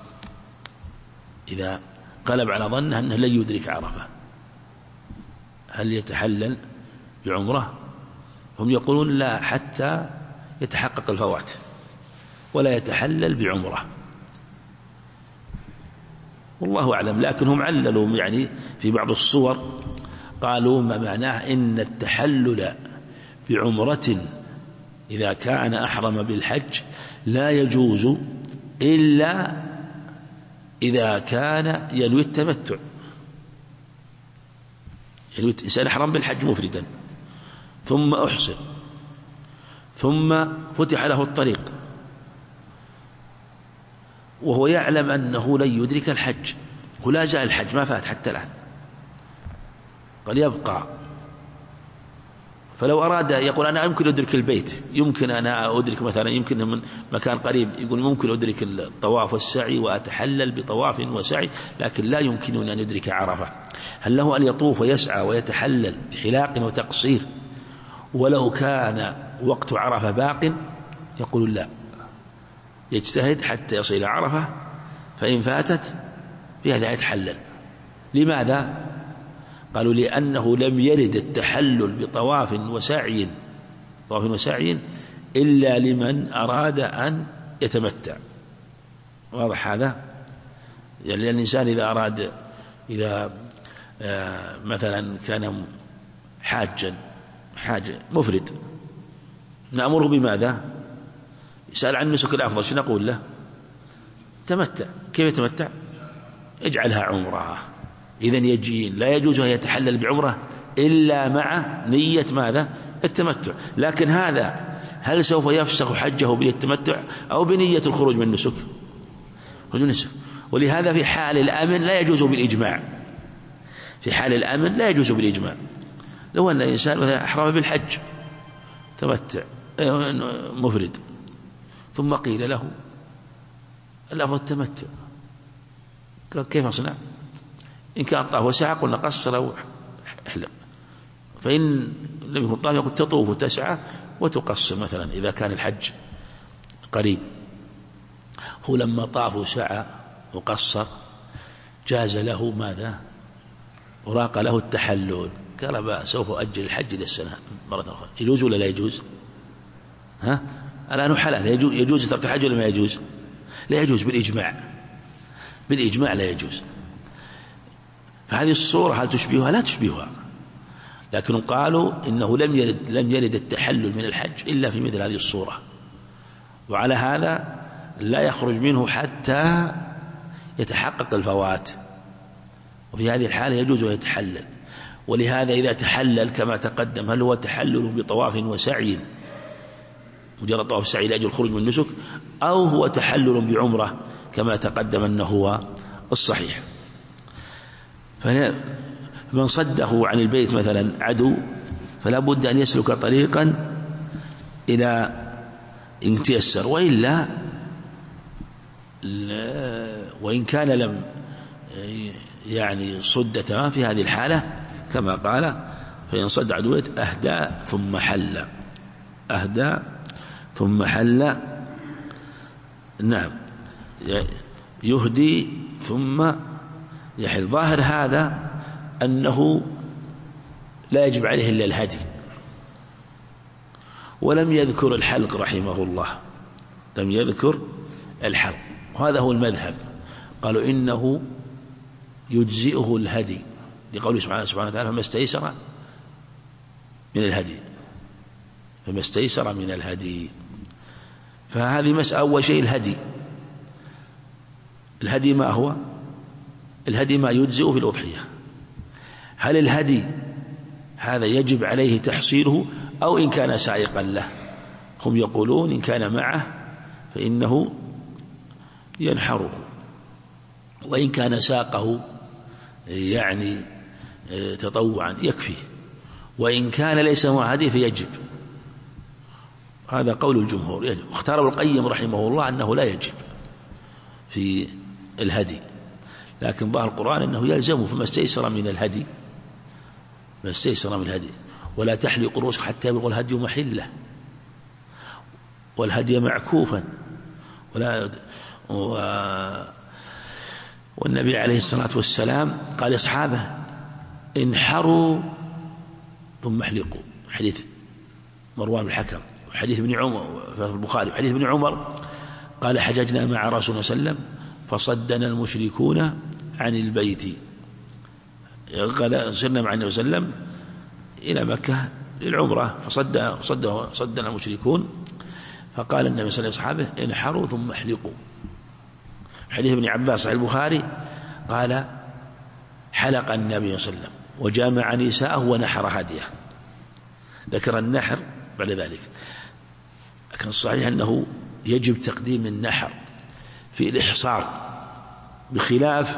إذا غلب على ظنه أنه لن يدرك عرفة؟ هل يتحلل بعمرة؟ هم يقولون لا، حتى يتحقق الفوات، ولا يتحلل بعمرة. والله أعلم. لكن هم عللوا يعني في بعض الصور قالوا ما معناه إن التحلل بعمرة إذا كان أحرم بالحج لا يجوز إلا إذا كان ينوي التمتع. ينوي الإنسان أحرم بالحج مفردا ثم أحصر ثم فتح له الطريق وهو يعلم أنه لن يدرك الحج، ولا جاء الحج ما فات حتى الآن، قال يبقى. فلو أراد يقول أنا يمكن أدرك البيت، يمكن أنا أدرك مثلا، يمكن من مكان قريب يقول ممكن أدرك الطواف والسعي وأتحلل بطواف وسعي، لكن لا يمكنني أن أدرك عرفة. هل له أن يطوف ويسعى ويتحلل بحلاق وتقصير ولو كان وقت عرفة باق؟ يقول لا، يجتهد حتى يصل إلى عرفة، فإن فاتت في هذا يتحلل. لماذا؟ قالوا لأنه لم يرد التحلل بطواف وسعي إلا لمن أراد أن يتمتع. واضح هذا؟ يعني لأن الإنسان إذا أراد، إذا مثلا كان حاج مفرد، نأمره بماذا؟ يسأل عن النسك الأفضل، شو نقول له؟ تمتع. كيف يتمتع؟ اجعلها عمره. إذن يجين لا يجوز أن يتحلل بعمره إلا مع نية ماذا؟ التمتع. لكن هذا هل سوف يفسخ حجه بالتمتع أو بنية الخروج من النسك؟ ولهذا في حال الأمن لا يجوز بالإجماع. في حال الأمن لا يجوز بالإجماع. لو أن الإنسان مثلا أحرم بالحج تمتع مفرد ثم قيل له الأفضل التمتع، قال كيف أصنع؟ إن كان طاف وسعى قلنا قصر أو احلق، فإن لم يكن طاف يقول تطوف وتسعى وتقصر مثلا إذا كان الحج قريب. هو لما طاف وسعى وقصر جاز له ماذا؟ وراق له التحلل، قال بقى سوف أؤجل الحج للسنة مرة أخرى. يجوز ولا لا يجوز؟ الآن حلال. يجوز ترك الحج ولا ما يجوز؟ لا يجوز بالإجماع. بالإجماع لا يجوز. فهذه الصورة هل تشبهها؟ لا تشبهها. لكن قالوا إنه لم يرد التحلل من الحج إلا في مثل هذه الصورة، وعلى هذا لا يخرج منه حتى يتحقق الفوات، وفي هذه الحالة يجوز أن يتحلل. ولهذا إذا تحلل كما تقدم، هل هو تحلل بطواف وسعي مجرد طواف سعي لأجل الخروج من النسك، أو هو تحلل بعمرة كما تقدم أنه هو الصحيح؟ فمن صده عن البيت مثلا عدو فلا بد أن يسلك طريقا إلى إن تيسر، وإلا وإن كان لم يعني صد تمام في هذه الحالة كما قال فإن صد عدو أهدى ثم حل. أهدى ثم حل. نعم، يهدي ثم يحل. ظاهر هذا أنه لا يجب عليه إلا الهدي، ولم يذكر الحلق رحمه الله، لم يذكر الحلق، وهذا هو المذهب. قالوا إنه يجزئه الهدي لقوله سبحانه وتعالى فما استيسر من الهدي، فما استيسر من الهدي. فهذه مسألة. أول شيء الهدي. الهدي ما هو؟ الهدي ما يجزئ في الأضحية. هل الهدي هذا يجب عليه تحصيله أو إن كان سائقا له؟ هم يقولون إن كان معه فإنه ينحره، وإن كان ساقه يعني تطوعا يكفي، وإن كان ليس معه هدي فيجب. هذا قول الجمهور. يجب. واختار ابن القيم رحمه الله أنه لا يجب في الهدي، لكن ظاهر القرآن أنه يلزم فما استيسر من الهدي، ما استيسر من الهدي. ولا تحلق رؤوسك حتى يبلغ الهدي محله، والهدي معكوفا. والنبي عليه الصلاة والسلام قال لأصحابه انحروا ثم احلقوا، حديث مروان بن الحكم، وحديث ابن عمر في البخاري، وحديث ابن عمر قال حججنا مع رسول الله صلى الله عليه وسلم فصدنا المشركون عن البيت. قال سرنا مع النبي صلى الله عليه وسلم إلى مكة للعمرة فصدنا المشركون، فقال النبي صلى الله عليه وسلم انحروا ثم احلقوا. حديث ابن عباس صحيح البخاري قال حلق النبي صلى الله عليه وسلم وجامع نساءه ونحر هديه. ذكر النحر بعد ذلك، لكن الصحيح أنه يجب تقديم النحر في الإحصار، بخلاف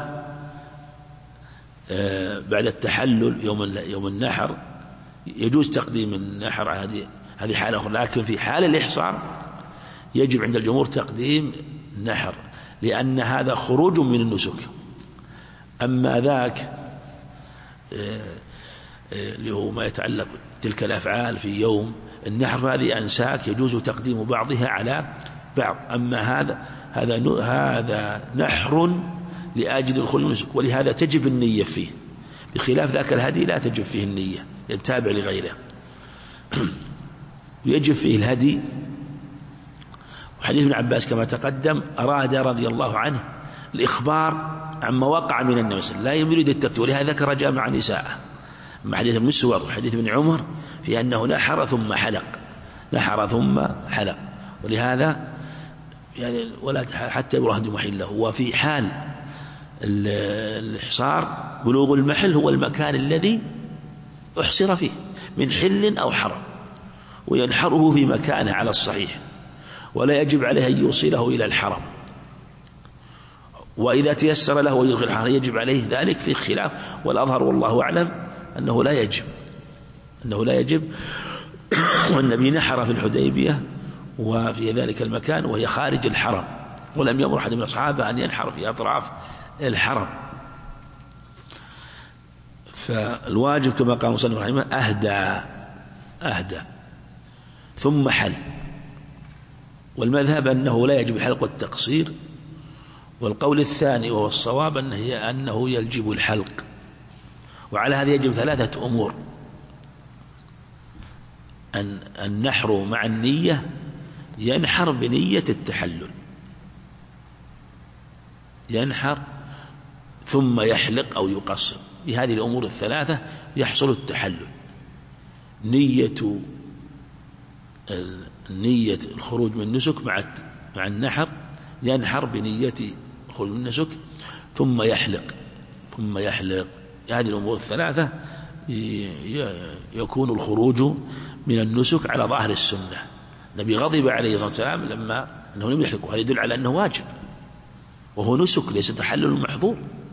بعد التحلل يوم النحر يجوز تقديم النحر. هذه حالة أخرى، لكن في حال الإحصار يجب عند الجمهور تقديم النحر، لأن هذا خروج من النسك. أما ذاك اللي هو ما يتعلق تلك الأفعال في يوم النحر فهذه أنساك يجوز تقديم بعضها على بعض. أما هذا نحر لأجل الخروج من النسك، ولهذا تجب النية فيه، بخلاف ذاك الهدي لا تجب فيه النية يتابع لغيره. ويجب فيه الهدي. وحديث ابن عباس كما تقدم أراد رضي الله عنه الإخبار عما وقع من النبي صلى الله عليه وسلم، لا يريد الترتيب، ولهذا ذكر جامع نساءه. أما حديث المسور وحديث ابن عمر في أنه نحر ثم حلق، ولهذا يعني ولا حتى يبرهد محله. وفي حال الإحصار بلوغ المحل هو المكان الذي أحصر فيه من حل أو حرم، وينحره في مكانه على الصحيح، ولا يجب عليه أن يوصله إلى الحرم. وإذا تيسر له ويدخل الحرم يجب عليه ذلك في خلاف، والأظهر والله أعلم أنه لا يجب. والنبي نحر في الحديبية وفي ذلك المكان وهي خارج الحرم، ولم يأمر أحد من أصحابه أن ينحر في أطراف الحرم. فالواجب كما قال المصنف رحمه أهدى ثم حل. والمذهب أنه لا يجب الحلق والتقصير، والقول الثاني وهو الصواب أنه يجب الحلق. وعلى هذا يجب 3 أمور: النحر مع النية، ينحر بنية التحلل، ينحر ثم يحلق أو يقصر. بهذه الأمور ال3 يحصل التحلل: نية الخروج من النسك مع النحر، ينحر بنية الخروج من النسك ثم يحلق. هذه الأمور ال3 يكون الخروج من النسك على ظاهر السنة. النبي غضب عليه الصلاة والسلام لما أنه لم يحلق، وهذا يدل على أنه واجب، وهو نسك ليس تحلل محظور،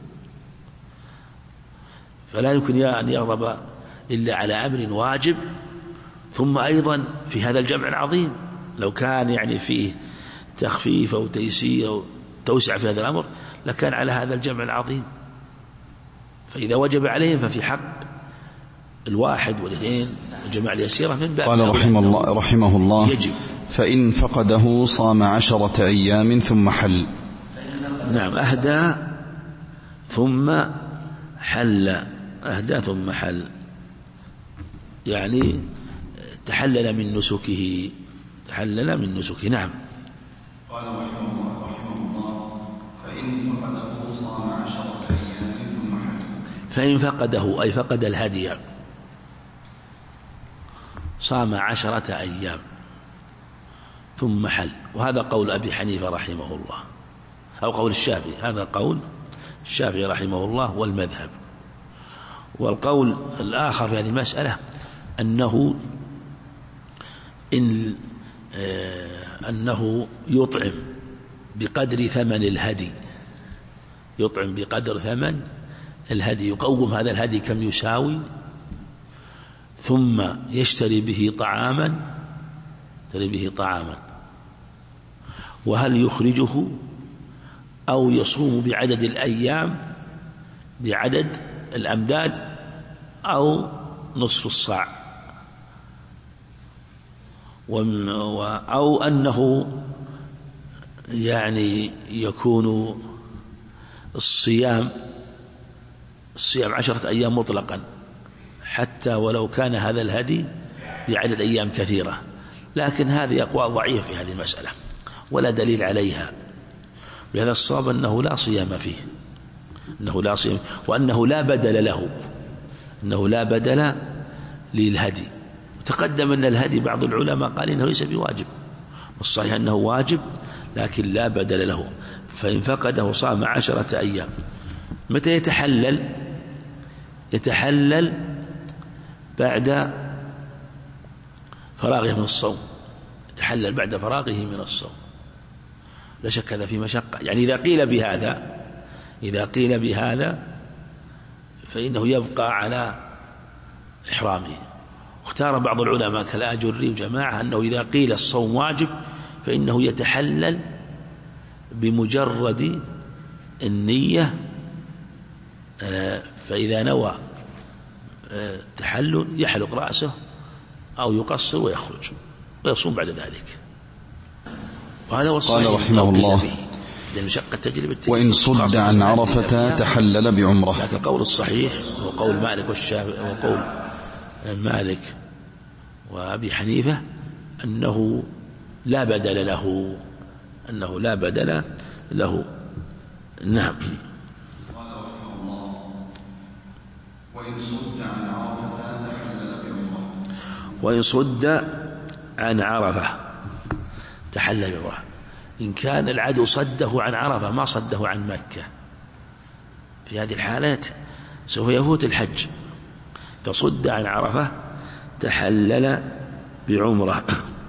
فلا يمكن أن يغضب إلا على أمر واجب. ثم أيضا في هذا الجمع العظيم لو كان يعني فيه تخفيف أو تيسير أو توسع في هذا الأمر لكان على هذا الجمع العظيم. فإذا وجب عليهم ففي حق الواحد والاثنين الجماعة اليسيرة من باب. قال رحمه الله يجب. فإن فقده صام 10 أيام ثم حل. نعم، أهدى ثم حل، يعني تحلل من نسكه. نعم. قال رحمه الله فإن فقده صام 10 أيام ثم حل. فإن فقده أي فقد الهدي صام 10 أيام ثم حل. وهذا قول أبي حنيفة رحمه الله، أو قول الشافعي. هذا قول الشافعي رحمه الله والمذهب. والقول الآخر في هذه المسألة أنه يطعم بقدر ثمن الهدي، يقوم هذا الهدي كم يساوي، ثم يشتري به طعاما، وهل يخرجه أو يصوم بعدد الأيام بعدد الأمداد أو نصف الصاع، أو أنه يعني يكون الصيام 10 أيام مطلقا حتى ولو كان هذا الهدي بعدد أيام كثيرة. لكن هذه أقوال ضعيفة في هذه المسألة ولا دليل عليها، لهذا الصواب أنه لا صيام فيه، أنه لا صيام، وأنه لا بدل له، أنه لا بدل للهدي. تقدم أن الهدي بعض العلماء قال إنه ليس بواجب، والصحيح أنه واجب لكن لا بدل له، فإن فقده صام 10 أيام. متى يتحلل؟ يتحلل بعد فراغه من الصوم، يتحلل بعد فراغه من الصوم، لا شك هذا في مشقة. يعني إذا قيل بهذا فإنه يبقى على إحرامه. اختار بعض العلماء كالآجري وجماعة أنه إذا قيل الصوم واجب فإنه يتحلل بمجرد النية، فإذا نوى تحلل يحلق رأسه أو يقصر ويخرج ويصوم بعد ذلك. وهذا هو الصحيح. قال رحمه الله: وإن صد عن عرفة تحلل بعمرة. لكن القول الصحيح هو قول مالك والشافعي وقول مالك وأبي حنيفة أنه لا بدل له، أنه لا بدل له. نعم. وإن صد عن عرفة تحلل بعمرة. وإن صد عن عرفة تحلل بعمرة. إن كان العدو صده عن عرفة ما صده عن مكة، في هذه الحالات سوف يفوت الحج. تصد عن عرفة تحلل بعمرة.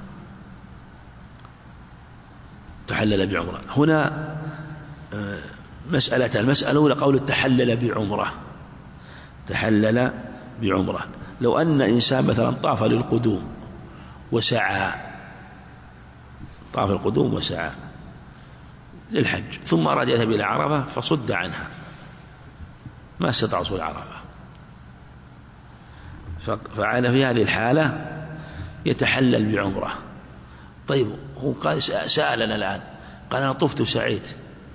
تحلل بعمرة. هنا مسألة. المسألة الأولى قول التحلل بعمرة. تحلل بعمرة. لو أن إنسان مثلا طاف للقدوم وسعى، طاف القدوم وسعى للحج ثم أراد يذهب إلى عرفة فصد عنها، ما استطاع وصول عرفة، فعلى في هذه الحالة يتحلل بعمرة. طيب هو قال سألنا الآن قال أنا طفت وسعيت،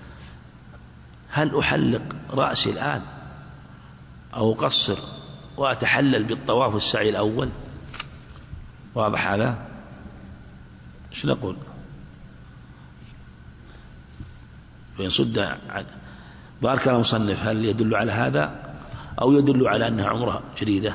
هل أحلق رأسي الآن أو أقصر وأتحلل بالطواف والسعي الأول؟ واضح هذا؟ ايش نقول؟ فإن صد عن بارك الله مصنف، هل يدل على هذا أو يدل على أنها عمرة جديدة؟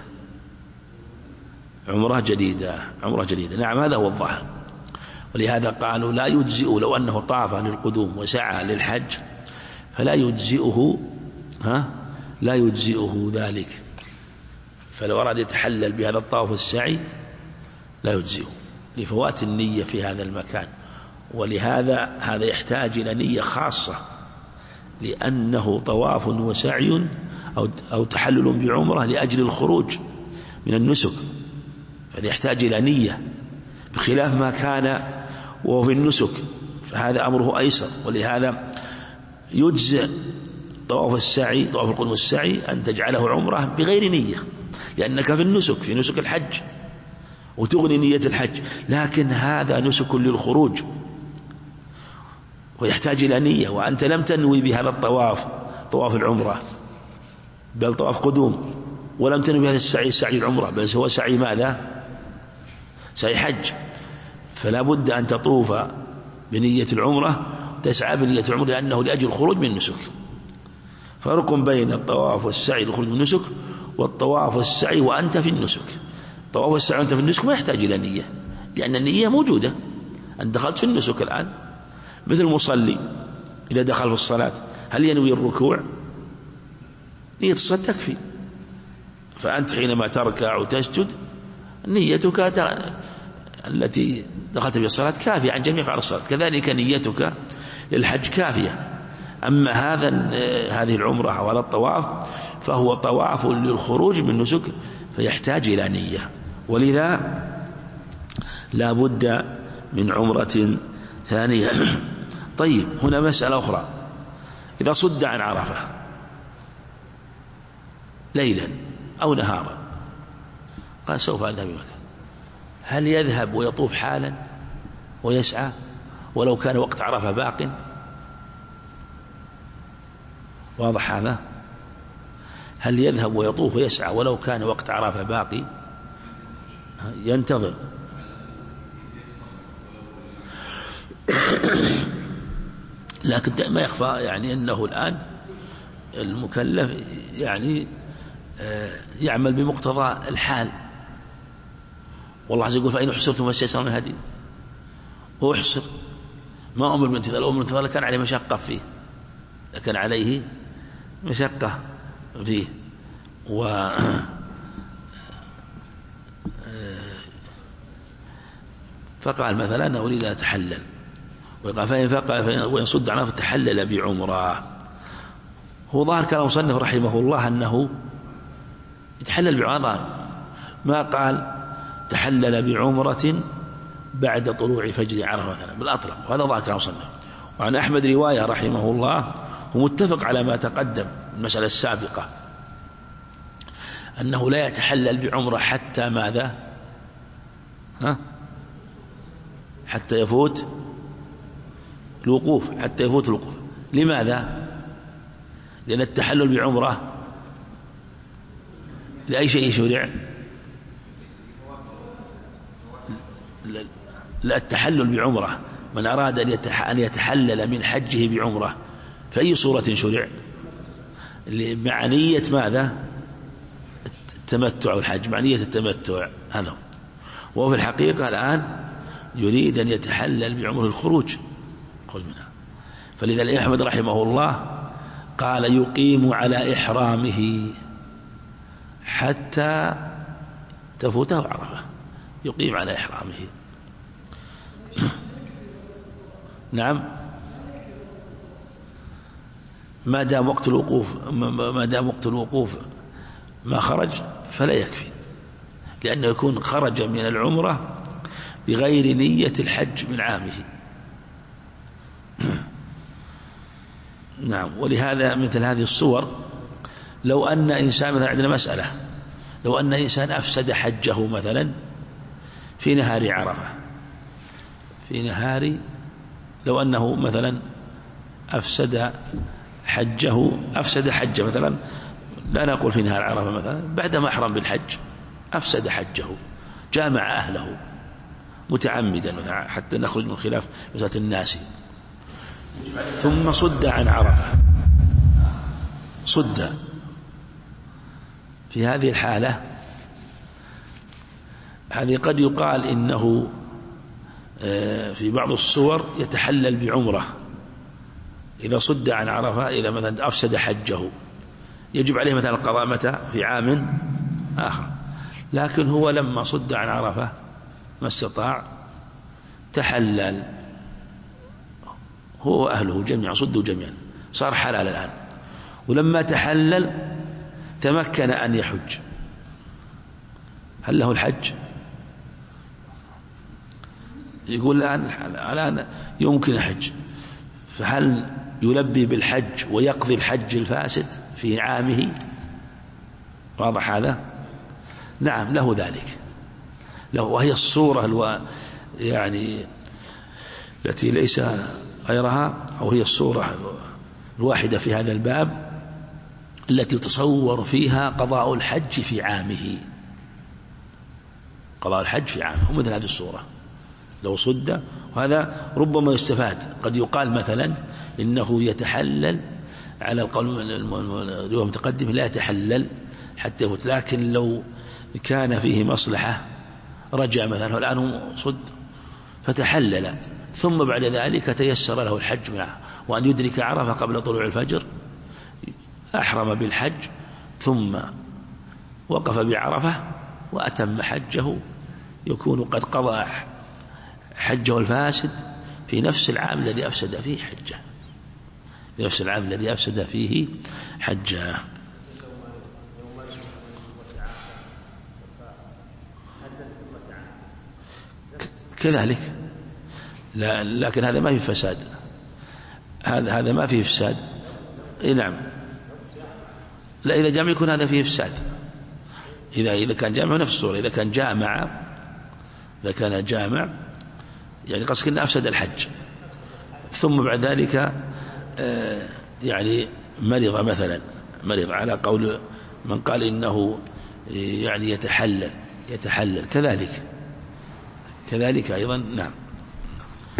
عمرة جديدة. عمرة جديدة. نعم هذا هو الظاهر. ولهذا قالوا لا يجزئه لو أنه طاف للقدوم وسعى للحج فلا يجزئه، لا يجزئه ذلك. فلو أراد يتحلل بهذا الطواف والسعي لا يجزئه لفوات النية في هذا المكان. ولهذا هذا يحتاج إلى نية خاصة، لأنه طواف وسعي أو تحلل بعمرة لأجل الخروج من النسك، فهذا يحتاج إلى نية، بخلاف ما كان وهو في النسك فهذا أمره أيسر. ولهذا يجزئ طواف السعي، طواف القدوم والسعي، أن تجعله عمرة بغير نية، لأنك في النسك، في نسك الحج، وتغني نية الحج. لكن هذا نسك للخروج ويحتاج إلى نية، وأنت لم تنوي بهذا الطواف طواف العمرة بل طواف قدوم، ولم تنوي بهذا السعي سعي العمرة بل هو سعي ماذا؟ سعي حج. فلا بد أن تطوف بنية العمرة تسعى بنية العمرة، لأنه لأجل الخروج من النسك. فرق بين الطواف والسعي للخروج من النسك والطواف والسعي وأنت في النسك. الطواف والسعي وأنت في النسك ما يحتاج إلى نية، لأن النية موجودة، أنت دخلت في النسك الآن. مثل المصلي إذا دخل في الصلاة هل ينوي الركوع؟ نية الصلاة تكفي، فأنت حينما تركع وتسجد نيتك التي دخلت في الصلاة كافية عن جميع أفعال الصلاة، كذلك نيتك للحج كافية. أما هذه العمرة أو هذا الطواف فهو طواف للخروج من النسك فيحتاج إلى نية، ولذا لا بد من عمرة ثانية. طيب هنا مسألة أخرى. إذا صد عن عرفة ليلا أو نهارا قال سوف أذهب بمكة، هل يذهب ويطوف حالا ويسعى ولو كان وقت عرفة باق؟ واضح هذا؟ هل يذهب ويطوف ويسعى ولو كان وقت عرفة باقي؟ ينتظر. لكن ما يخفى يعني أنه الآن المكلف يعني يعمل بمقتضى الحال. والله عز وجل فإن أحصرتم فاستيسروا من الهدي، وأحصر ما أمر بالامتثال، أمر بالامتثال كان عليه مشقة فيه، لكن عليه مشقة فيه. فقال مثلا أنه أريد أن أتحلل، وقال وإن صد عنه فتحلل بعمرة. هو ظاهر كلام المصنف رحمه الله أنه يتحلل بعمرة، ما قال تحلل بعمرة بعد طلوع فجر عرفة مثلا بالأطلق، وهذا ظاهر كلام المصنف. وعن أحمد رواية رحمه الله، هو متفق على ما تقدم المسألة السابقة، أنه لا يتحلل بعمرة حتى ماذا؟ حتى يفوت الوقوف، حتى يفوت الوقوف. لماذا؟ لأن التحلل بعمرة لأي شيء شرع؟ لا، التحلل بعمرة من أراد أن يتحلل من حجه بعمرة فأي صورة شرع؟ مع نية ماذا؟ التمتع والحج، مع نية التمتع هذا. وهو في الحقيقة الآن يريد أن يتحلل بعمره الخروج منها. فلذا أحمد رحمه الله قال يقيم على إحرامه حتى تفوته عرفة، يقيم على إحرامه. نعم، ما دام وقت الوقوف ما خرج فلا يكفي، لأنه يكون خرج من العمرة بغير نية الحج من عامه. نعم. ولهذا مثل هذه الصور، لو أن إنسان مثلا عندنا مسألة، لو أن إنسان أفسد حجه مثلا في نهار عرفة، لو أنه مثلا أفسد حجه مثلا، لا نقول في نهار عرفة مثلا، بعدما أحرم بالحج أفسد حجه، جامع أهله متعمدا حتى نخرج من خلاف مسألة الناس، ثم صد عن عرفة، صد في هذه الحالة، هذه قد يقال إنه في بعض الصور يتحلل بعمرة إذا صد عن عرفة، إذا مثلا أفسد حجه يجب عليه مثلا القضاء في عام آخر، لكن هو لما صد عن عرفة ما استطاع تحلل هو وأهله جميعا، صدوا جميعا، صار حلال الآن. ولما تحلل تمكن أن يحج، هل له الحج؟ يقول الآن يمكن الحج، فهل يلبي بالحج ويقضي الحج الفاسد في عامه؟ واضح هذا؟ نعم، له ذلك، وهي الصورة يعني التي ليس غيرها، أو هي الصورة الواحدة في هذا الباب التي يتصور فيها قضاء الحج في عامه، قضاء الحج في عامه، ومثل هذه الصورة لو صد. وهذا ربما يستفاد، قد يقال مثلا إنه يتحلل على القول المتقدم لا يتحلل حتى يفوت، لكن لو كان فيه مصلحة رجع مثلا، والآن صد فتحلل، ثم بعد ذلك تيسر له الحج معه، وأن يدرك عرفة قبل طلوع الفجر، أحرم بالحج ثم وقف بعرفة وأتم حجه، يكون قد قضى حجه الفاسد في نفس العام الذي أفسد فيه حجه، في نفس العام الذي أفسد فيه حجه. كذلك، لكن هذا ما فيه فساد، هذا ما فيه فساد. نعم، لا، إذا جامع يكون هذا فيه فساد، إذا كان جامع نفس الصورة، إذا كان جامع يعني قصدك أنه أفسد الحج، ثم بعد ذلك يعني مرض مثلا، مرض على قول من قال إنه يعني يتحلل كذلك أيضا. نعم.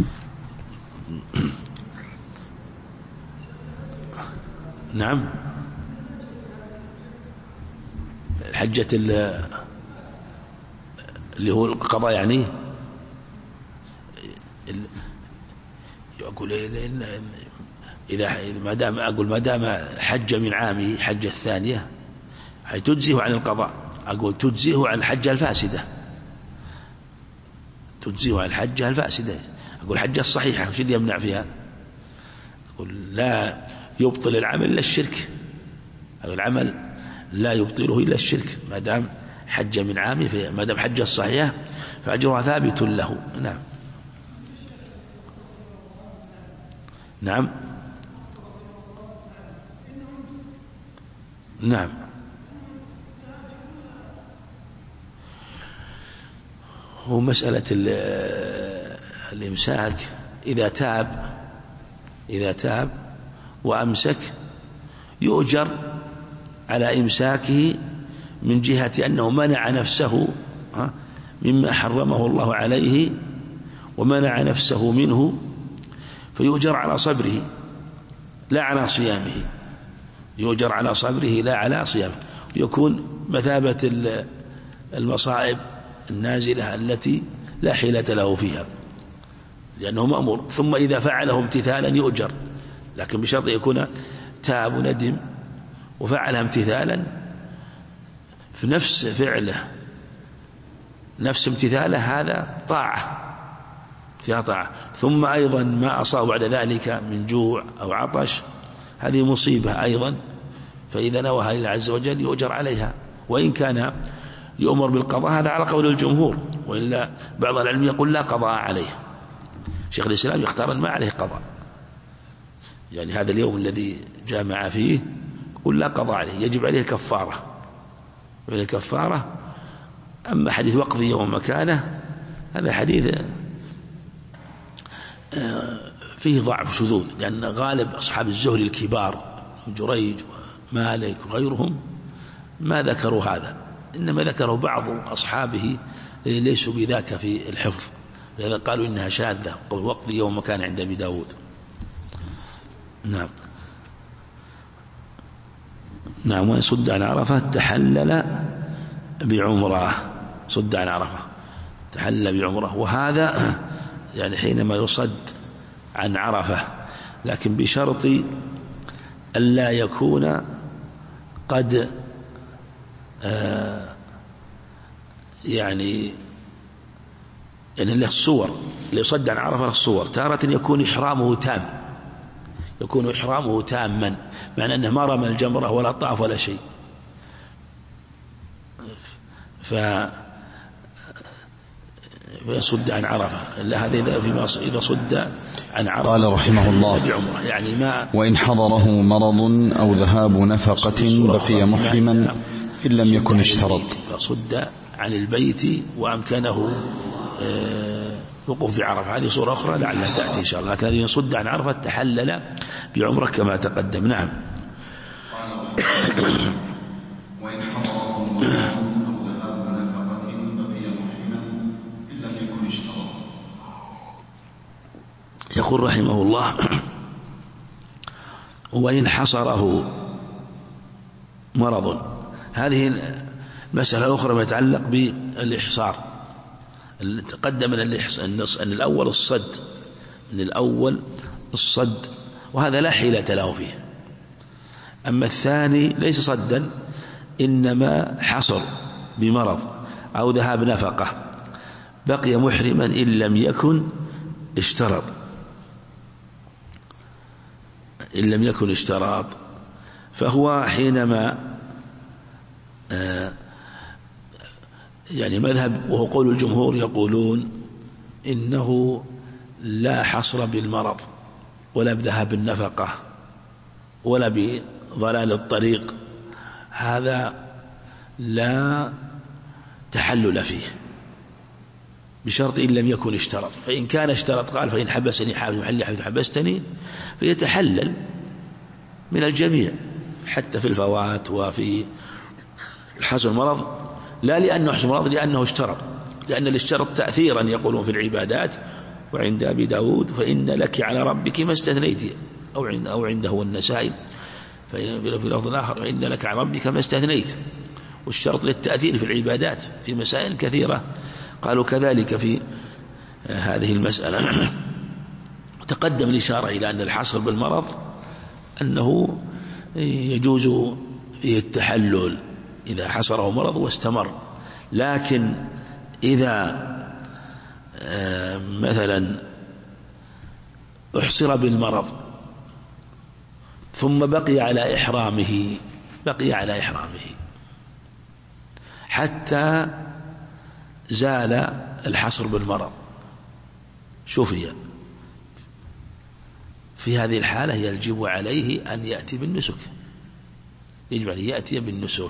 نعم. الحجة اللي هو القضاء يعني يقول ما دام حج من عامه حج الثانية تجزيه عن القضاء. أقول تجزيه عن الحجة الفاسدة، تجزيه عن الحجة الفاسدة. أقول الحجة الصحيحة وش اللي يمنع فيها؟ أقول لا يبطل العمل إلا الشرك. أقول العمل لا يبطله إلا الشرك ما دام حج من عامه، ما دام حجة الصحيحة فأجرها ثابت له. نعم نعم نعم. هو مسألة الإمساك إذا تاب وأمسك يؤجر على إمساكه من جهة أنه منع نفسه مما حرمه الله عليه ومنع نفسه منه، فيؤجر على صبره لا على صيامه، يؤجر على صبره لا على صيامه، يكون مثابة المصائب النازلة التي لا حيلة له فيها لأنه مأمور. ثم إذا فعله امتثالا يؤجر، لكن بشرط يكون تاب وندم وفعلها امتثالا في نفس فعله نفس امتثاله، هذا طاعة فيها طاعة. ثم أيضا ما أصاب بعد ذلك من جوع أو عطش هذه مصيبة أيضا، فإذا نواها لله عز وجل يؤجر عليها، وإن كان يؤمر بالقضاء هذا على قول الجمهور، وإلا بعض العلم يقول لا قضاء عليه. شيخ الإسلام يختار ما عليه قضاء، يعني هذا اليوم الذي جامع فيه يقول لا قضاء عليه، يجب عليه الكفارة. أما حديث وقضي يوم مكانه هذا حديث فيه ضعف شذوذ، لأن غالب أصحاب الزهري الكبار جريج ومالك وغيرهم ما ذكروا هذا، إنما ذكروا بعض أصحابه ليسوا بذاك في الحفظ، لذا قالوا إنها شاذة. وقضي يوم مكان عند أبي داود. نعم. ويصد عن عرفة تحلل بعمره، صد عن عرفة تحلل بعمره، وهذا يعني حينما يصد عن عرفة، لكن بشرط ألا يكون قد يعني الصور اللي يصد عن عرفة الصور تارة يكون إحرامه تاما، معنى أنه ما رمى الجمرة ولا طاف ولا شيء، فيصد عن عرفة. إلا هذا إذا صد عن عرفة. قال رحمه الله يعني ما وإن حضره مرض أو ذهاب نفقة بقي محرما إن لم يكن اشترط. فصد عن البيت وأمكنه وقوف بعرفة، هذه صورة أخرى لعلها تأتي إن شاء الله، لكن الذي يصد عن عرفة تحلل بعمرة كما تقدم. نعم. وإن حضره مرض أو ذهاب نفقة بقي محرما إن لم يكن اشترط. يقول رحمه الله وإن حصره مرض. هذه مسألة أخرى ما يتعلق بالإحصار. تقدم أن الأول الصد وهذا لا حيلة له فيه. أما الثاني ليس صدا، إنما حصر بمرض أو ذهاب نفقة بقي محرما إن لم يكن اشتراط. فهو حينما يعني مذهب وهو قول الجمهور يقولون إنه لا حصر بالمرض ولا بذهاب النفقة ولا بضلال الطريق، هذا لا تحلل فيه بشرط إن لم يكن اشترط. فإن كان اشترط قال فإن حبسني حابس محلي حيث حبستني، فيتحلل من الجميع حتى في الفوات وفي الحصر المرض، لا لأنه حصر المرض لأنه اشترط، لأن الاشترط تأثيرا يقولون في العبادات. وعند أبي داود فإن لك على ربك ما استثنيت، أو عنده النسائي في لفظ آخر فإن لك على ربك ما استثنيت. والشرط للتأثير في العبادات في مسائل كثيرة. قالوا كذلك في هذه المسألة. تقدم الإشارة إلى أن الحصر بالمرض أنه يجوز فيه التحلل إذا حصره مرض واستمر، لكن إذا مثلا احصر بالمرض ثم بقي على إحرامه حتى زال الحصر بالمرض، شفي، في هذه الحالة يجب عليه أن يأتي بالنسك، يجب عليه يأتي بالنسك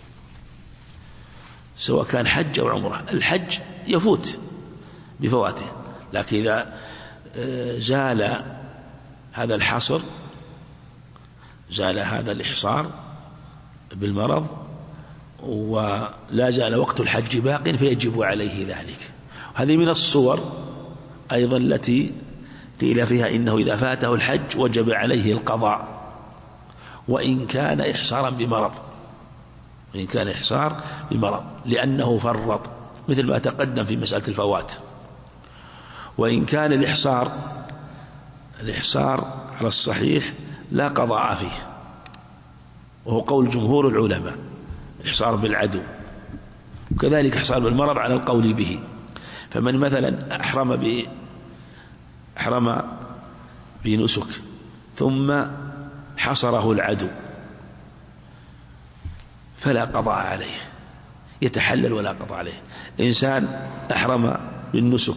سواء كان حج أو عمره. الحج يفوت بفواته، لكن إذا زال هذا الحصر، زال هذا الإحصار بالمرض ولا زال وقت الحج باق فيجب عليه ذلك. هذه من الصور أيضا التي قيل فيها إنه إذا فاته الحج وجب عليه القضاء وإن كان إحصارا بمرض، لأنه فرط، مثل ما تقدم في مسألة الفوات. وإن كان الإحصار على الصحيح لا قضاء فيه، وهو قول جمهور العلماء، إحصار بالعدو، وكذلك إحصار بالمرض على القول به. فمن مثلا أحرم بنسك ثم حصره العدو فلا قضاء عليه، يتحلل ولا قضاء عليه. إنسان أحرم بالنسك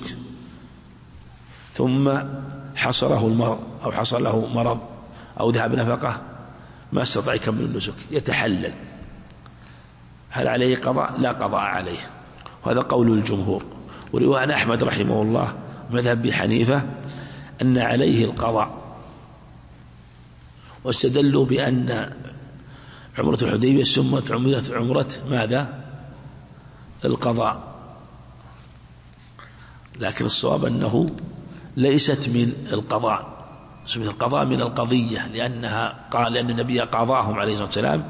ثم حصره المرض أو حصل له مرض أو ذهب نفقه ما استطاع يكمل النسك، يتحلل، هل عليه قضاء؟ لا قضاء عليه، وهذا قول الجمهور. ورواية عن أحمد رحمه الله مذهب بحنيفة أن عليه القضاء، واستدلوا بأن عمرة الحديبية سمت عمرة ماذا؟ القضاء، لكن الصواب أنه ليست من القضاء، سمت القضاء من القضية، لأن النبي قضاهم عليه الصلاة والسلام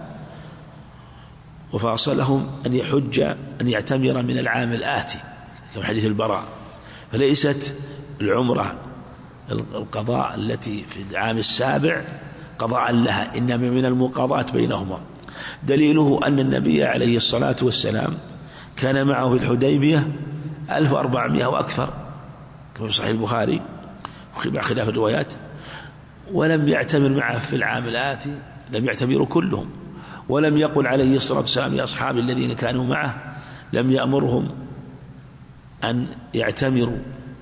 وفاصلهم أن يحج أن يعتمر من العام الآتي كما حديث البراء، فليست العمرة القضاء التي في العام السابع قضاء لها، إنما من المقاضاة بينهما. دليله أن النبي عليه الصلاة والسلام كان معه في الحديبية 1400 وأكثر كما في صحيح البخاري مع خلاف الروايات، ولم يعتمر معه في العام الآتي، لم يعتمروا كلهم، ولم يقل عليه الصلاة والسلام لأصحابه الذين كانوا معه، لم يأمرهم أن يعتمروا،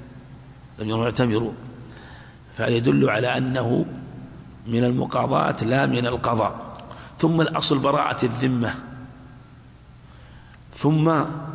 فهذا يدل على أنه من المقاضاة لا من القضاء. ثم الأصل براءة الذمة. ثم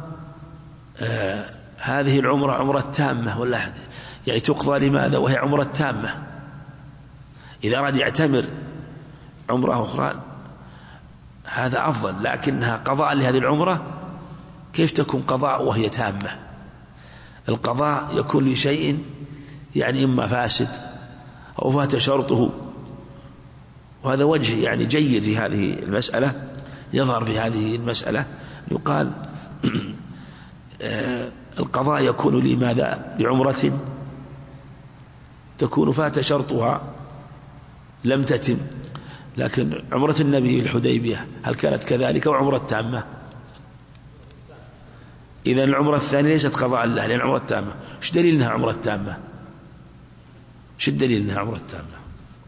هذه العمرة عمرة تامة ولا يعني تقضى لماذا وهي عمرة تامة؟ إذا أراد يعتمر عمرة أخرى هذا أفضل، لكنها قضاء لهذه العمرة. كيف تكون قضاء وهي تامة؟ القضاء يكون لشيء يعني إما فاسد أو فات شرطه، وهذا وجه يعني جيد في هذه المسألة، يظهر في هذه المسألة يقال القضاء يكون لماذا؟ لعمرة تكون فات شرطها لم تتم، لكن عمرة النبي الحديبية هل كانت كذلك وعمرة تامة؟ إذن العمرة الثانية ليست قضاء لها لأن عمرة تامة. ايش دليل انها عمرة تامة؟ ايش الدليل انها عمرة تامة؟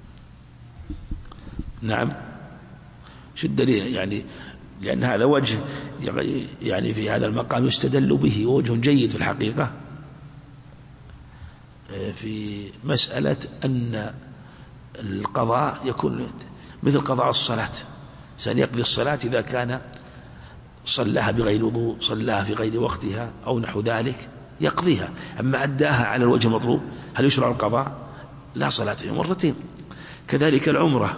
نعم، شو الدليل؟ يعني لأن هذا وجه يعني في هذا المقام يستدل به، ووجه جيد في الحقيقة في مسألة أن القضاء يكون مثل قضاء الصلاة، سيقضي الصلاة إذا كان صلاها بغير وضوء، صلاها في غير وقتها أو نحو ذلك يقضيها. أما أداها على الوجه المطلوب هل يشرع القضاء؟ لا، صلاة مرتين. كذلك العمرة،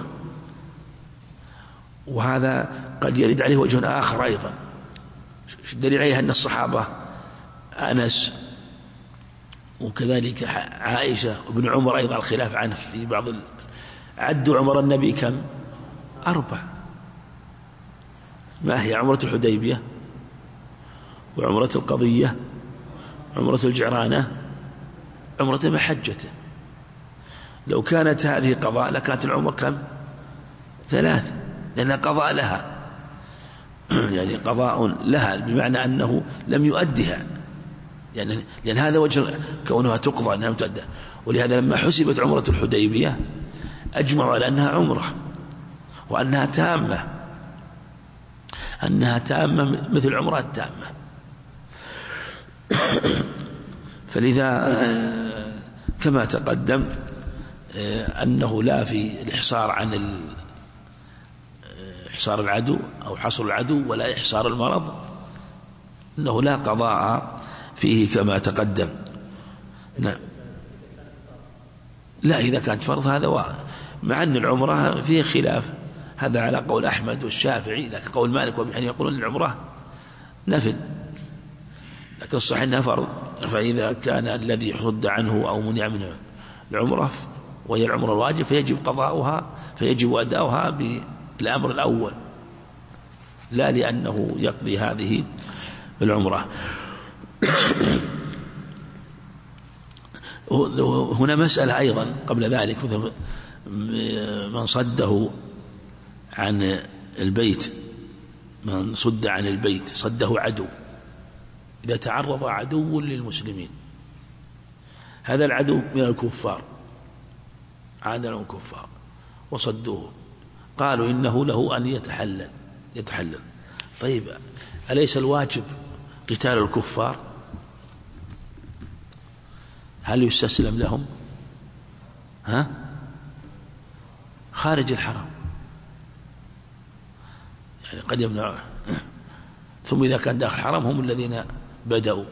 وهذا قد يرد عليه وجه آخر أيضا. الدليل عليه أن الصحابة أنس وكذلك عائشة وابن عمر أيضا الخلاف عنه في بعض عدوا عمر النبي كم؟ 4. ما هي عمرة الحديبية وعمرة القضية عمرة الجعرانة عمرة محجته. لو كانت هذه قضاء لكانت العمرة كم؟ 3، لأنها قضاء لها، يعني قضاء لها بمعنى أنه لم يؤدها، يعني لأن هذا وجه كونها تقضى أنها تؤدى. ولهذا لما حسبت عمرة الحديبية أجمعوا على أنها عمرة وأنها تامة، أنها تامة مثل عمرة التامة. فلذا كما تقدم أنه لا في الإحصار عن إحصار العدو أو حصر العدو ولا إحصار المرض، أنه لا قضاء فيه كما تقدم. نعم. لا، إذا كانت فرض هذا مع أن العمرة فيه خلاف، هذا على قول أحمد والشافعي، لكن قول مالك وابي حنيفة يقولون العمرة نفل، لكن الصحيح أنها فرض. فإذا كان الذي حد عنه أو منع منه العمرة وهي العمرة الواجب فيجب قضاؤها، فيجب أداؤها بالأمر الأول، لا لأنه يقضي هذه العمرة. هنا مسألة أيضا قبل ذلك، من صده عن البيت، من صد عن البيت صده عدو، إذا تعرض عدو للمسلمين، هذا العدو من الكفار، عادوا الكفار وصدوه، قالوا إنه له أن يتحلل. طيب، أليس الواجب قتال الكفار؟ هل يستسلم لهم؟ خارج الحرم يعني قد يمنع، ثم إذا كان داخل الحرم هم الذين بدأوا.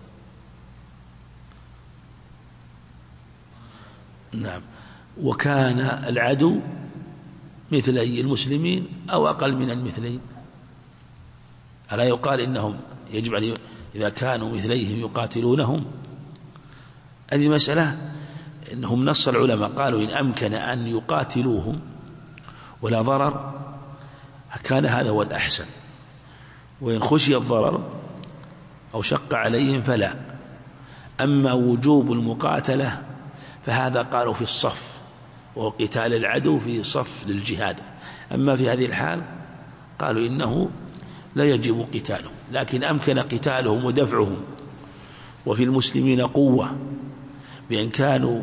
نعم. وكان العدو مثلي المسلمين أو أقل من المثلين، ألا يقال إنهم يجب عليهم إذا كانوا مثليهم يقاتلونهم؟ هذه مسألة إنهم نص العلماء قالوا إن أمكن أن يقاتلوهم ولا ضرر كان هذا هو الأحسن، وإن خشي الضرر أو شق عليهم فلا. أما وجوب المقاتلة فهذا قالوا في الصف، وقتال العدو في صف للجهاد. أما في هذه الحال قالوا إنه لا يجب قتالهم، لكن أمكن قتالهم ودفعهم، وفي المسلمين قوة بأن كانوا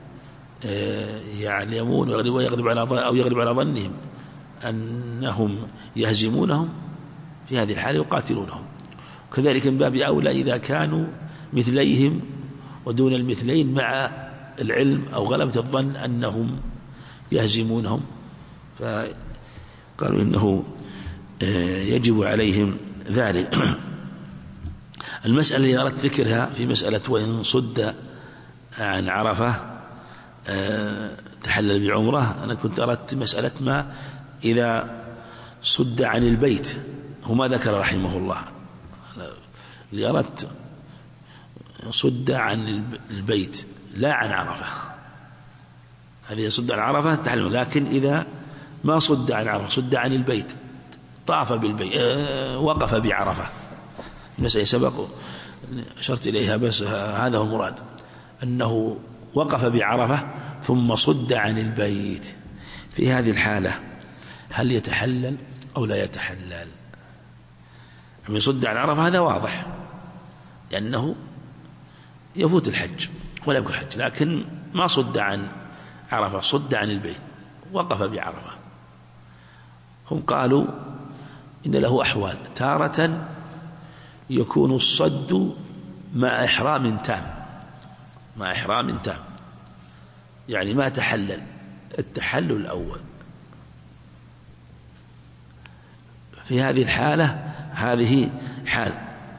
يعلمون ويغلب على ظنهم أنهم يهزمونهم، في هذه الحالة يقاتلونهم. كذلك من باب أولى إذا كانوا مثليهم ودون المثلين مع العلم أو غلبة الظن أنهم يهزمونهم، فقالوا إنه يجب عليهم ذلك. المسألة اللي أردت ذكرها في مسألة وإن صد عن عرفة تحلل بعمرة، أنا كنت أردت مسألة ما إذا صد عن البيت، هما ذكر رحمه الله اللي أردت صد عن البيت لا عن عرفة، هذه صد عن عرفة تحلل. لكن إذا ما صد عن عرفة، صد عن البيت، طاف بالبيت، وقف بعرفة، المسألة سبق أشرت إليها، بس هذا هو المراد، أنه وقف بعرفة ثم صد عن البيت، في هذه الحالة هل يتحلل أو لا يتحلل؟ من صد عن عرفة هذا واضح لأنه يفوت الحج ولا يبقى الحج، لكن ما صد عن عرفة، صد عن البيت، وقف بعرفة. هم قالوا إن له أحوال، تارة يكون الصد مع إحرام تام، يعني ما تحلل التحلل الأول، في هذه الحالة هذه حال.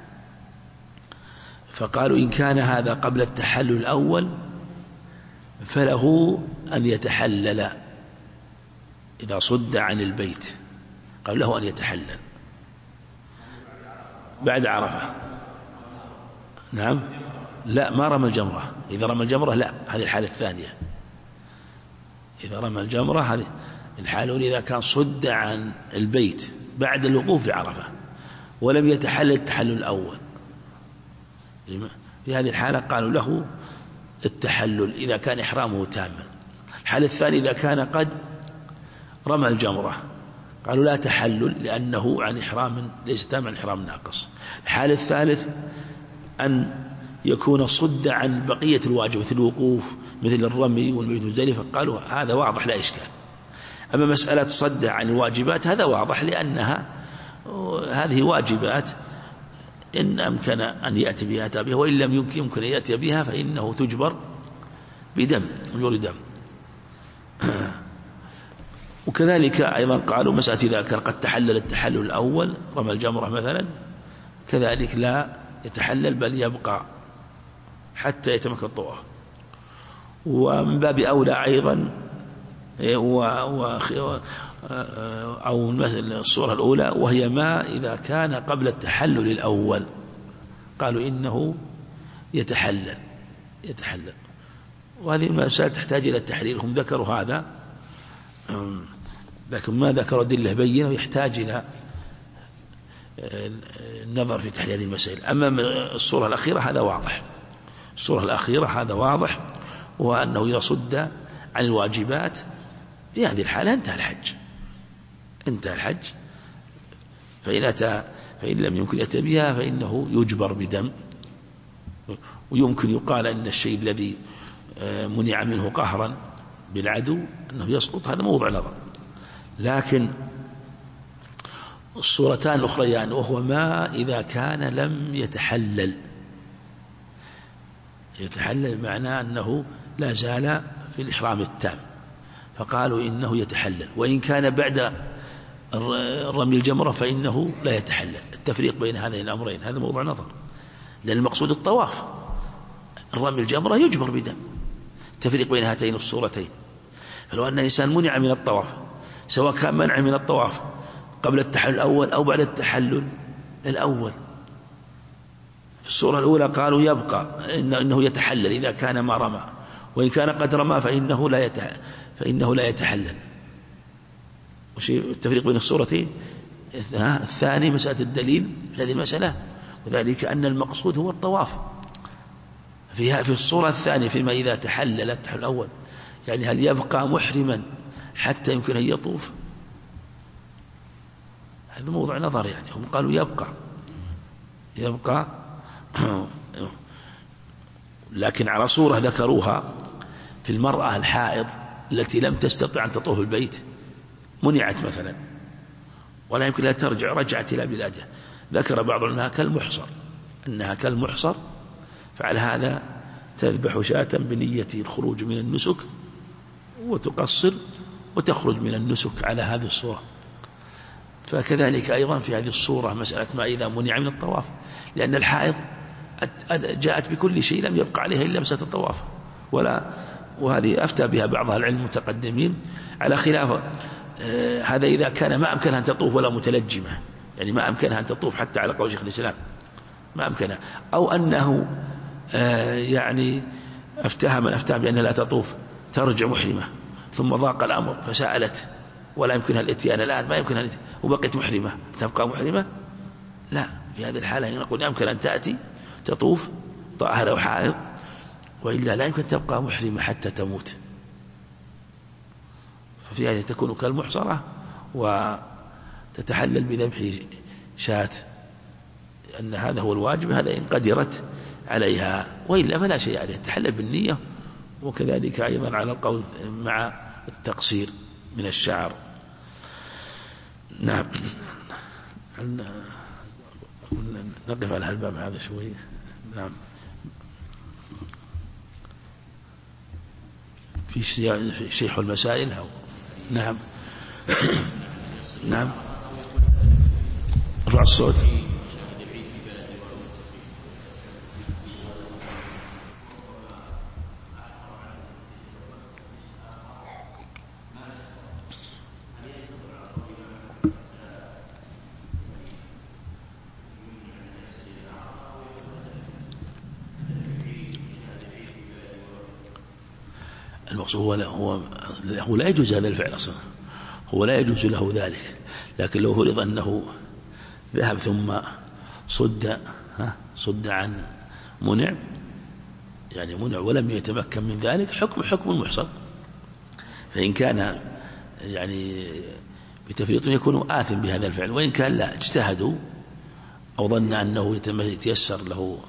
فقالوا إن كان هذا قبل التحلل الأول فله أن يتحلل، إذا صد عن البيت قال له أن يتحلل بعد عرفة. نعم، لا، ما رمى الجمرة. إذا رمى الجمرة لا، هذه الحالة الثانية. إذا رمى الجمرة هذه الحالة، إذا كان صد عن البيت بعد الوقوف في عرفة ولم يتحلل التحلل الأول، في هذه الحالة قالوا له التحلل إذا كان إحرامه تاما. الحالة الثانية إذا كان قد رمى الجمرة قالوا لا تحلل لأنه عن إحرام ليس تام، عن إحرام ناقص. الحالة الثالث أن يكون صد عن بقية الواجب مثل الوقوف مثل الرمي والمبيت مزدلفة، قالوا هذا واضح لا إشكال. أما مسألة صد عن الواجبات هذا واضح، لأنها هذه واجبات إن أمكن أن يأتي بها أتى بها، وإن لم يمكن أن يأتي بها فإنه تجبر بدم. وكذلك أيضا قالوا مسألة إذا كان قد تحلل التحلل الأول رمى الجمرة مثلا كذلك لا يتحلل بل يبقى حتى يتمكن الطواف. ومن باب أولى أيضا أو مثل الصورة الأولى وهي ما إذا كان قبل التحلل الأول قالوا إنه يتحلل. وهذه المسألة تحتاج إلى التحرير، هم ذكروا هذا لكن ما ذكروا أدلة بينة ويحتاج إلى النظر في تحرير هذه المسائل. أما الصورة الأخيرة هذا واضح، الصورة الأخيرة هذا واضح، وأنه يصد عن الواجبات. في هذه الحالة انتهى الحج، فإن لم يمكن يأتي بها فإنه يجبر بدم. ويمكن يقال أن الشيء الذي منع منه قهرا بالعدو أنه يسقط، هذا موضع نظر. لكن الصورتان الأخريان وهو ما إذا كان لم يتحلل معناه أنه لا زال في الإحرام التام، فقالوا إنه يتحلل، وإن كان بعد رمي الجمرة فإنه لا يتحلل. التفريق بين هذين الأمرين هذا موضوع نظر، لأن المقصود الطواف، الرمي الجمرة يجبر بدم. التفريق بين هاتين الصورتين، فلو أن الإنسان منع من الطواف سواء كان منع من الطواف قبل التحلل الأول أو بعد التحلل الأول، في الصورة الأولى قالوا يبقى إنه يتحلل إذا كان ما رمى، وإن كان قد رمى فإنه لا يتحلل. التفريق بين الصورتين الثاني مسألة الدليل في هذه المسألة، وذلك أن المقصود هو الطواف. في الصورة الثانية فيما إذا تحلل التحلل الأول يعني هل يبقى محرما حتى يمكن أن يطوف؟ هذا موضوع نظر، يعني هم قالوا يبقى لكن على صورة ذكروها في المرأة الحائض التي لم تستطع أن تطوف البيت، منعت مثلا ولا يمكن لها ترجع، رجعت إلى بلادها، ذكر بعض أنها كالمحصر، فعلى هذا تذبح شاة بنية الخروج من النسك وتقصر وتخرج من النسك على هذه الصورة. فكذلك أيضا في هذه الصورة مسألة ما إذا منع من الطواف، لأن الحائض جاءت بكل شيء لم يبقى عليها إلا مسألة الطواف، وهذه أفتى بها بعض العلم المتقدمين على خلاف هذا إذا كان ما أمكنها أن تطوف ولا متلجمة، يعني ما أمكنها أن تطوف حتى على قول شيخ الإسلام ما أمكنها، أو أنه يعني أفتاها من أفتاها بأنها لا تطوف ترجع محرمة ثم ضاق الأمر فسألت ولا يمكنها الاتيان الآن، ما يمكنها وبقيت محرمة تبقى محرمة؟ لا، في هذه الحالة نقول يمكن أن تأتي تطوف طاهرة وحائض، وإلا لا يمكن تبقى محرمة حتى تموت. ففي هذه تكون كالمحصرة وتتحلل بذبح شاة، أن هذا هو الواجب، هذا إن قدرت عليها، وإلا فلا شيء عليها، تحلل بالنية. وكذلك أيضا على القول مع التقصير من الشعر. نعم، نقف على هالباب هذا شوي. نعم، في شيخ المسائل. نعم نعم، رفع الصوت. المقصود هو لا يجوز هذا الفعل أصلا، هو لا يجوز له ذلك، لكن لو فرض أنه ذهب ثم صد عن منع، يعني منع ولم يتمكن من ذلك، حكم المحصن. فإن كان يعني بتفريط يكون آثم بهذا الفعل، وإن كان لا اجتهدوا أو ظن أنه يتيسر له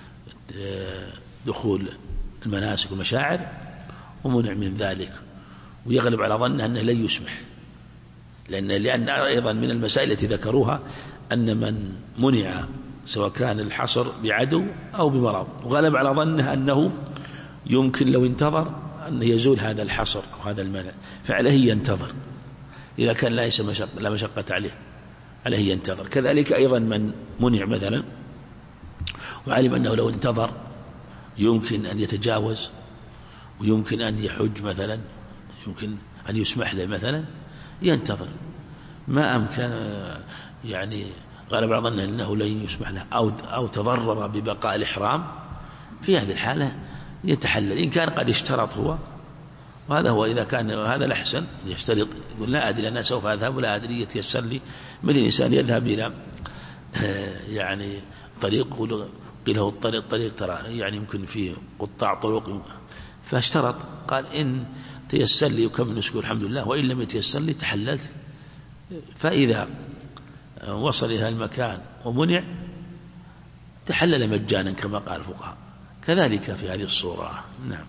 دخول المناسك والمشاعر ومنع من ذلك، ويغلب على ظنه أنه لن يسمح، لأن أيضا من المسائل التي ذكروها أن من منع سواء كان الحصر بعدو أو بمرض، وغلب على ظنه أنه يمكن لو انتظر أن يزول هذا الحصر أو هذا المنع، فعليه ينتظر إذا كان لا مشقة عليه ينتظر. كذلك أيضا من منع مثلا وعلم أنه لو انتظر يمكن أن يتجاوز ويمكن أن يحج مثلا، يمكن أن يسمح له مثلا، ينتظر ما أمكن، يعني غالب على ظنه أنه لن يسمح له أو تضرر ببقاء الإحرام، في هذه الحالة يتحلل. إن كان قد اشترط هو، وهذا هو إذا كان هذا الأحسن يشترط، يقول لا أدري أنا سوف أذهب ولا أدري يتيسر لي، مثل إنسان يذهب إلى يعني طريق قيل له الطريق ترى يعني يمكن فيه قطاع طرق، فاشترط قال إن تيسر لي وكمل نسكه الحمد لله، وإن لم يتيسر لي تحللت. فإذا وصل إلى المكان ومنع تحلل مجانا كما قال الفقهاء. كذلك في هذه الصورة. نعم.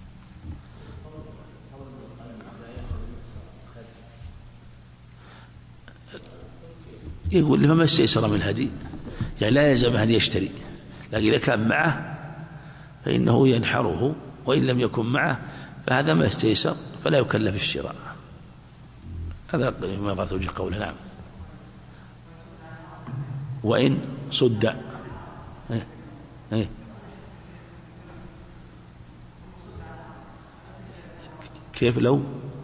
يقول لما استيسر من الهدي، يعني لا يلزم أن يشتري، لكن إذا كان معه فإنه ينحره، وإن لم يكن معه فهذا ما استيسر فلا يكلف الشراء. هذا ما ظهر توجيه قوله. نعم. وإن صد كيف لو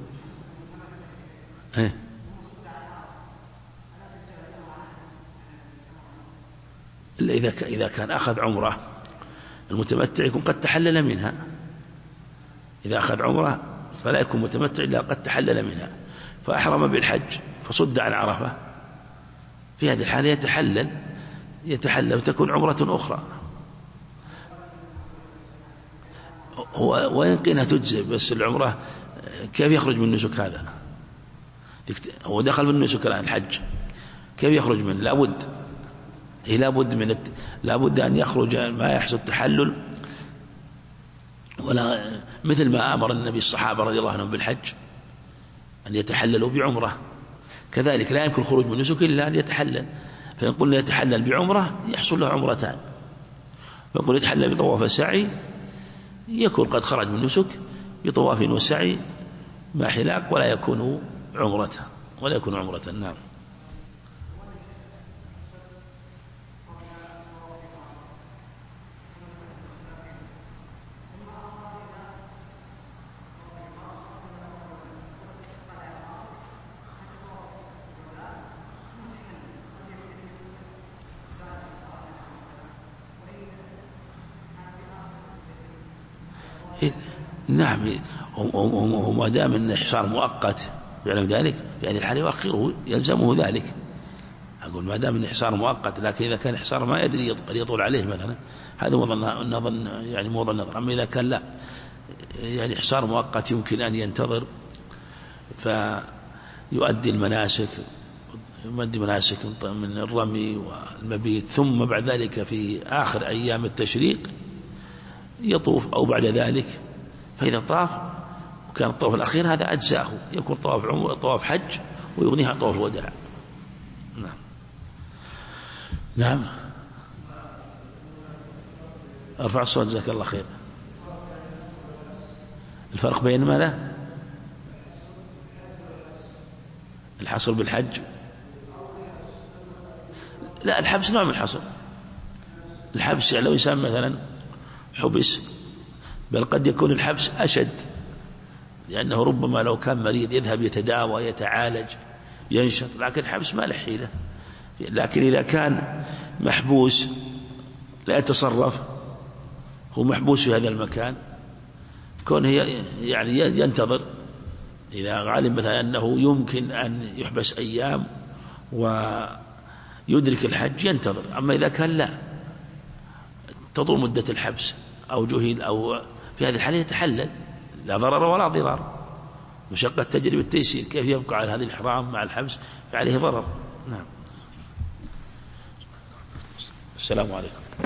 إلا إذا كان أخذ عمره، المتمتع يكون قد تحلل منها. إذا أخذ عمره فلا يكون متمتع إلا قد تحلل منها، فأحرم بالحج فصد عن عرفة، في هذه الحالة يتحلل وتكون عمرة أخرى. وإن قيلها تجزئ، بس العمرة كيف يخرج من النسك هذا؟ هو دخل في النسك الآن الحج، كيف يخرج منه؟ لابد أن يخرج ما يحصل التحلل، ولا مثل ما أمر النبي الصحابة رضي الله عنهم بالحج أن يتحللوا بعمرة، كذلك لا يمكن الخروج من النسك إلا أن يتحلل. فإن قلنا يتحلل بعمرة يحصل له عمرتان، فنقول يتحلل بطواف وسعي يكون قد خرج من النسك بطواف وسعي ما حلاق، ولا يكون عمرة. نعم. نعم. وما دام أن إحصار مؤقت يعلم ذلك، في هذه الحالة يؤخره، يلزمه ذلك. أقول ما دام أن إحصار مؤقت، لكن إذا كان إحصار ما يدري قد يطول عليه مثلا، هذا نظن يعني موضع النظر. أما إذا كان لا، يعني إحصار مؤقت يمكن أن ينتظر فيؤدي المناسك، من الرمي والمبيت، ثم بعد ذلك في آخر أيام التشريق يطوف أو بعد ذلك. فإذا طاف وكان الطواف الأخير هذا أجزاءه، يكون طواف حج ويغنيها عن طواف الوداع. نعم. ارفع الصوت جزاك الله خير. الفرق بين ماذا؟ الحصر بالحج؟ لا، الحبس نوع من الحصر. الحبس يعني لو إنسان مثلا حبس، بل قد يكون الحبس أشد، لأنه ربما لو كان مريض يذهب يتداوى يتعالج ينشط، لكن الحبس ما له حيلة. لكن إذا كان محبوس لا يتصرف، هو محبوس في هذا المكان، كونه يعني إذا علم مثلا أنه يمكن أن يحبس أيام ويدرك الحج ينتظر. أما إذا كان لا تطول مدة الحبس أو جهل أو في هذه الحالة يتحلل، لا ضرر ولا ضرار، مشقة تجري بالتيسير، كيف يبقى على هذه الإحرام مع الحبس فعليه ضرر. نعم. السلام عليكم.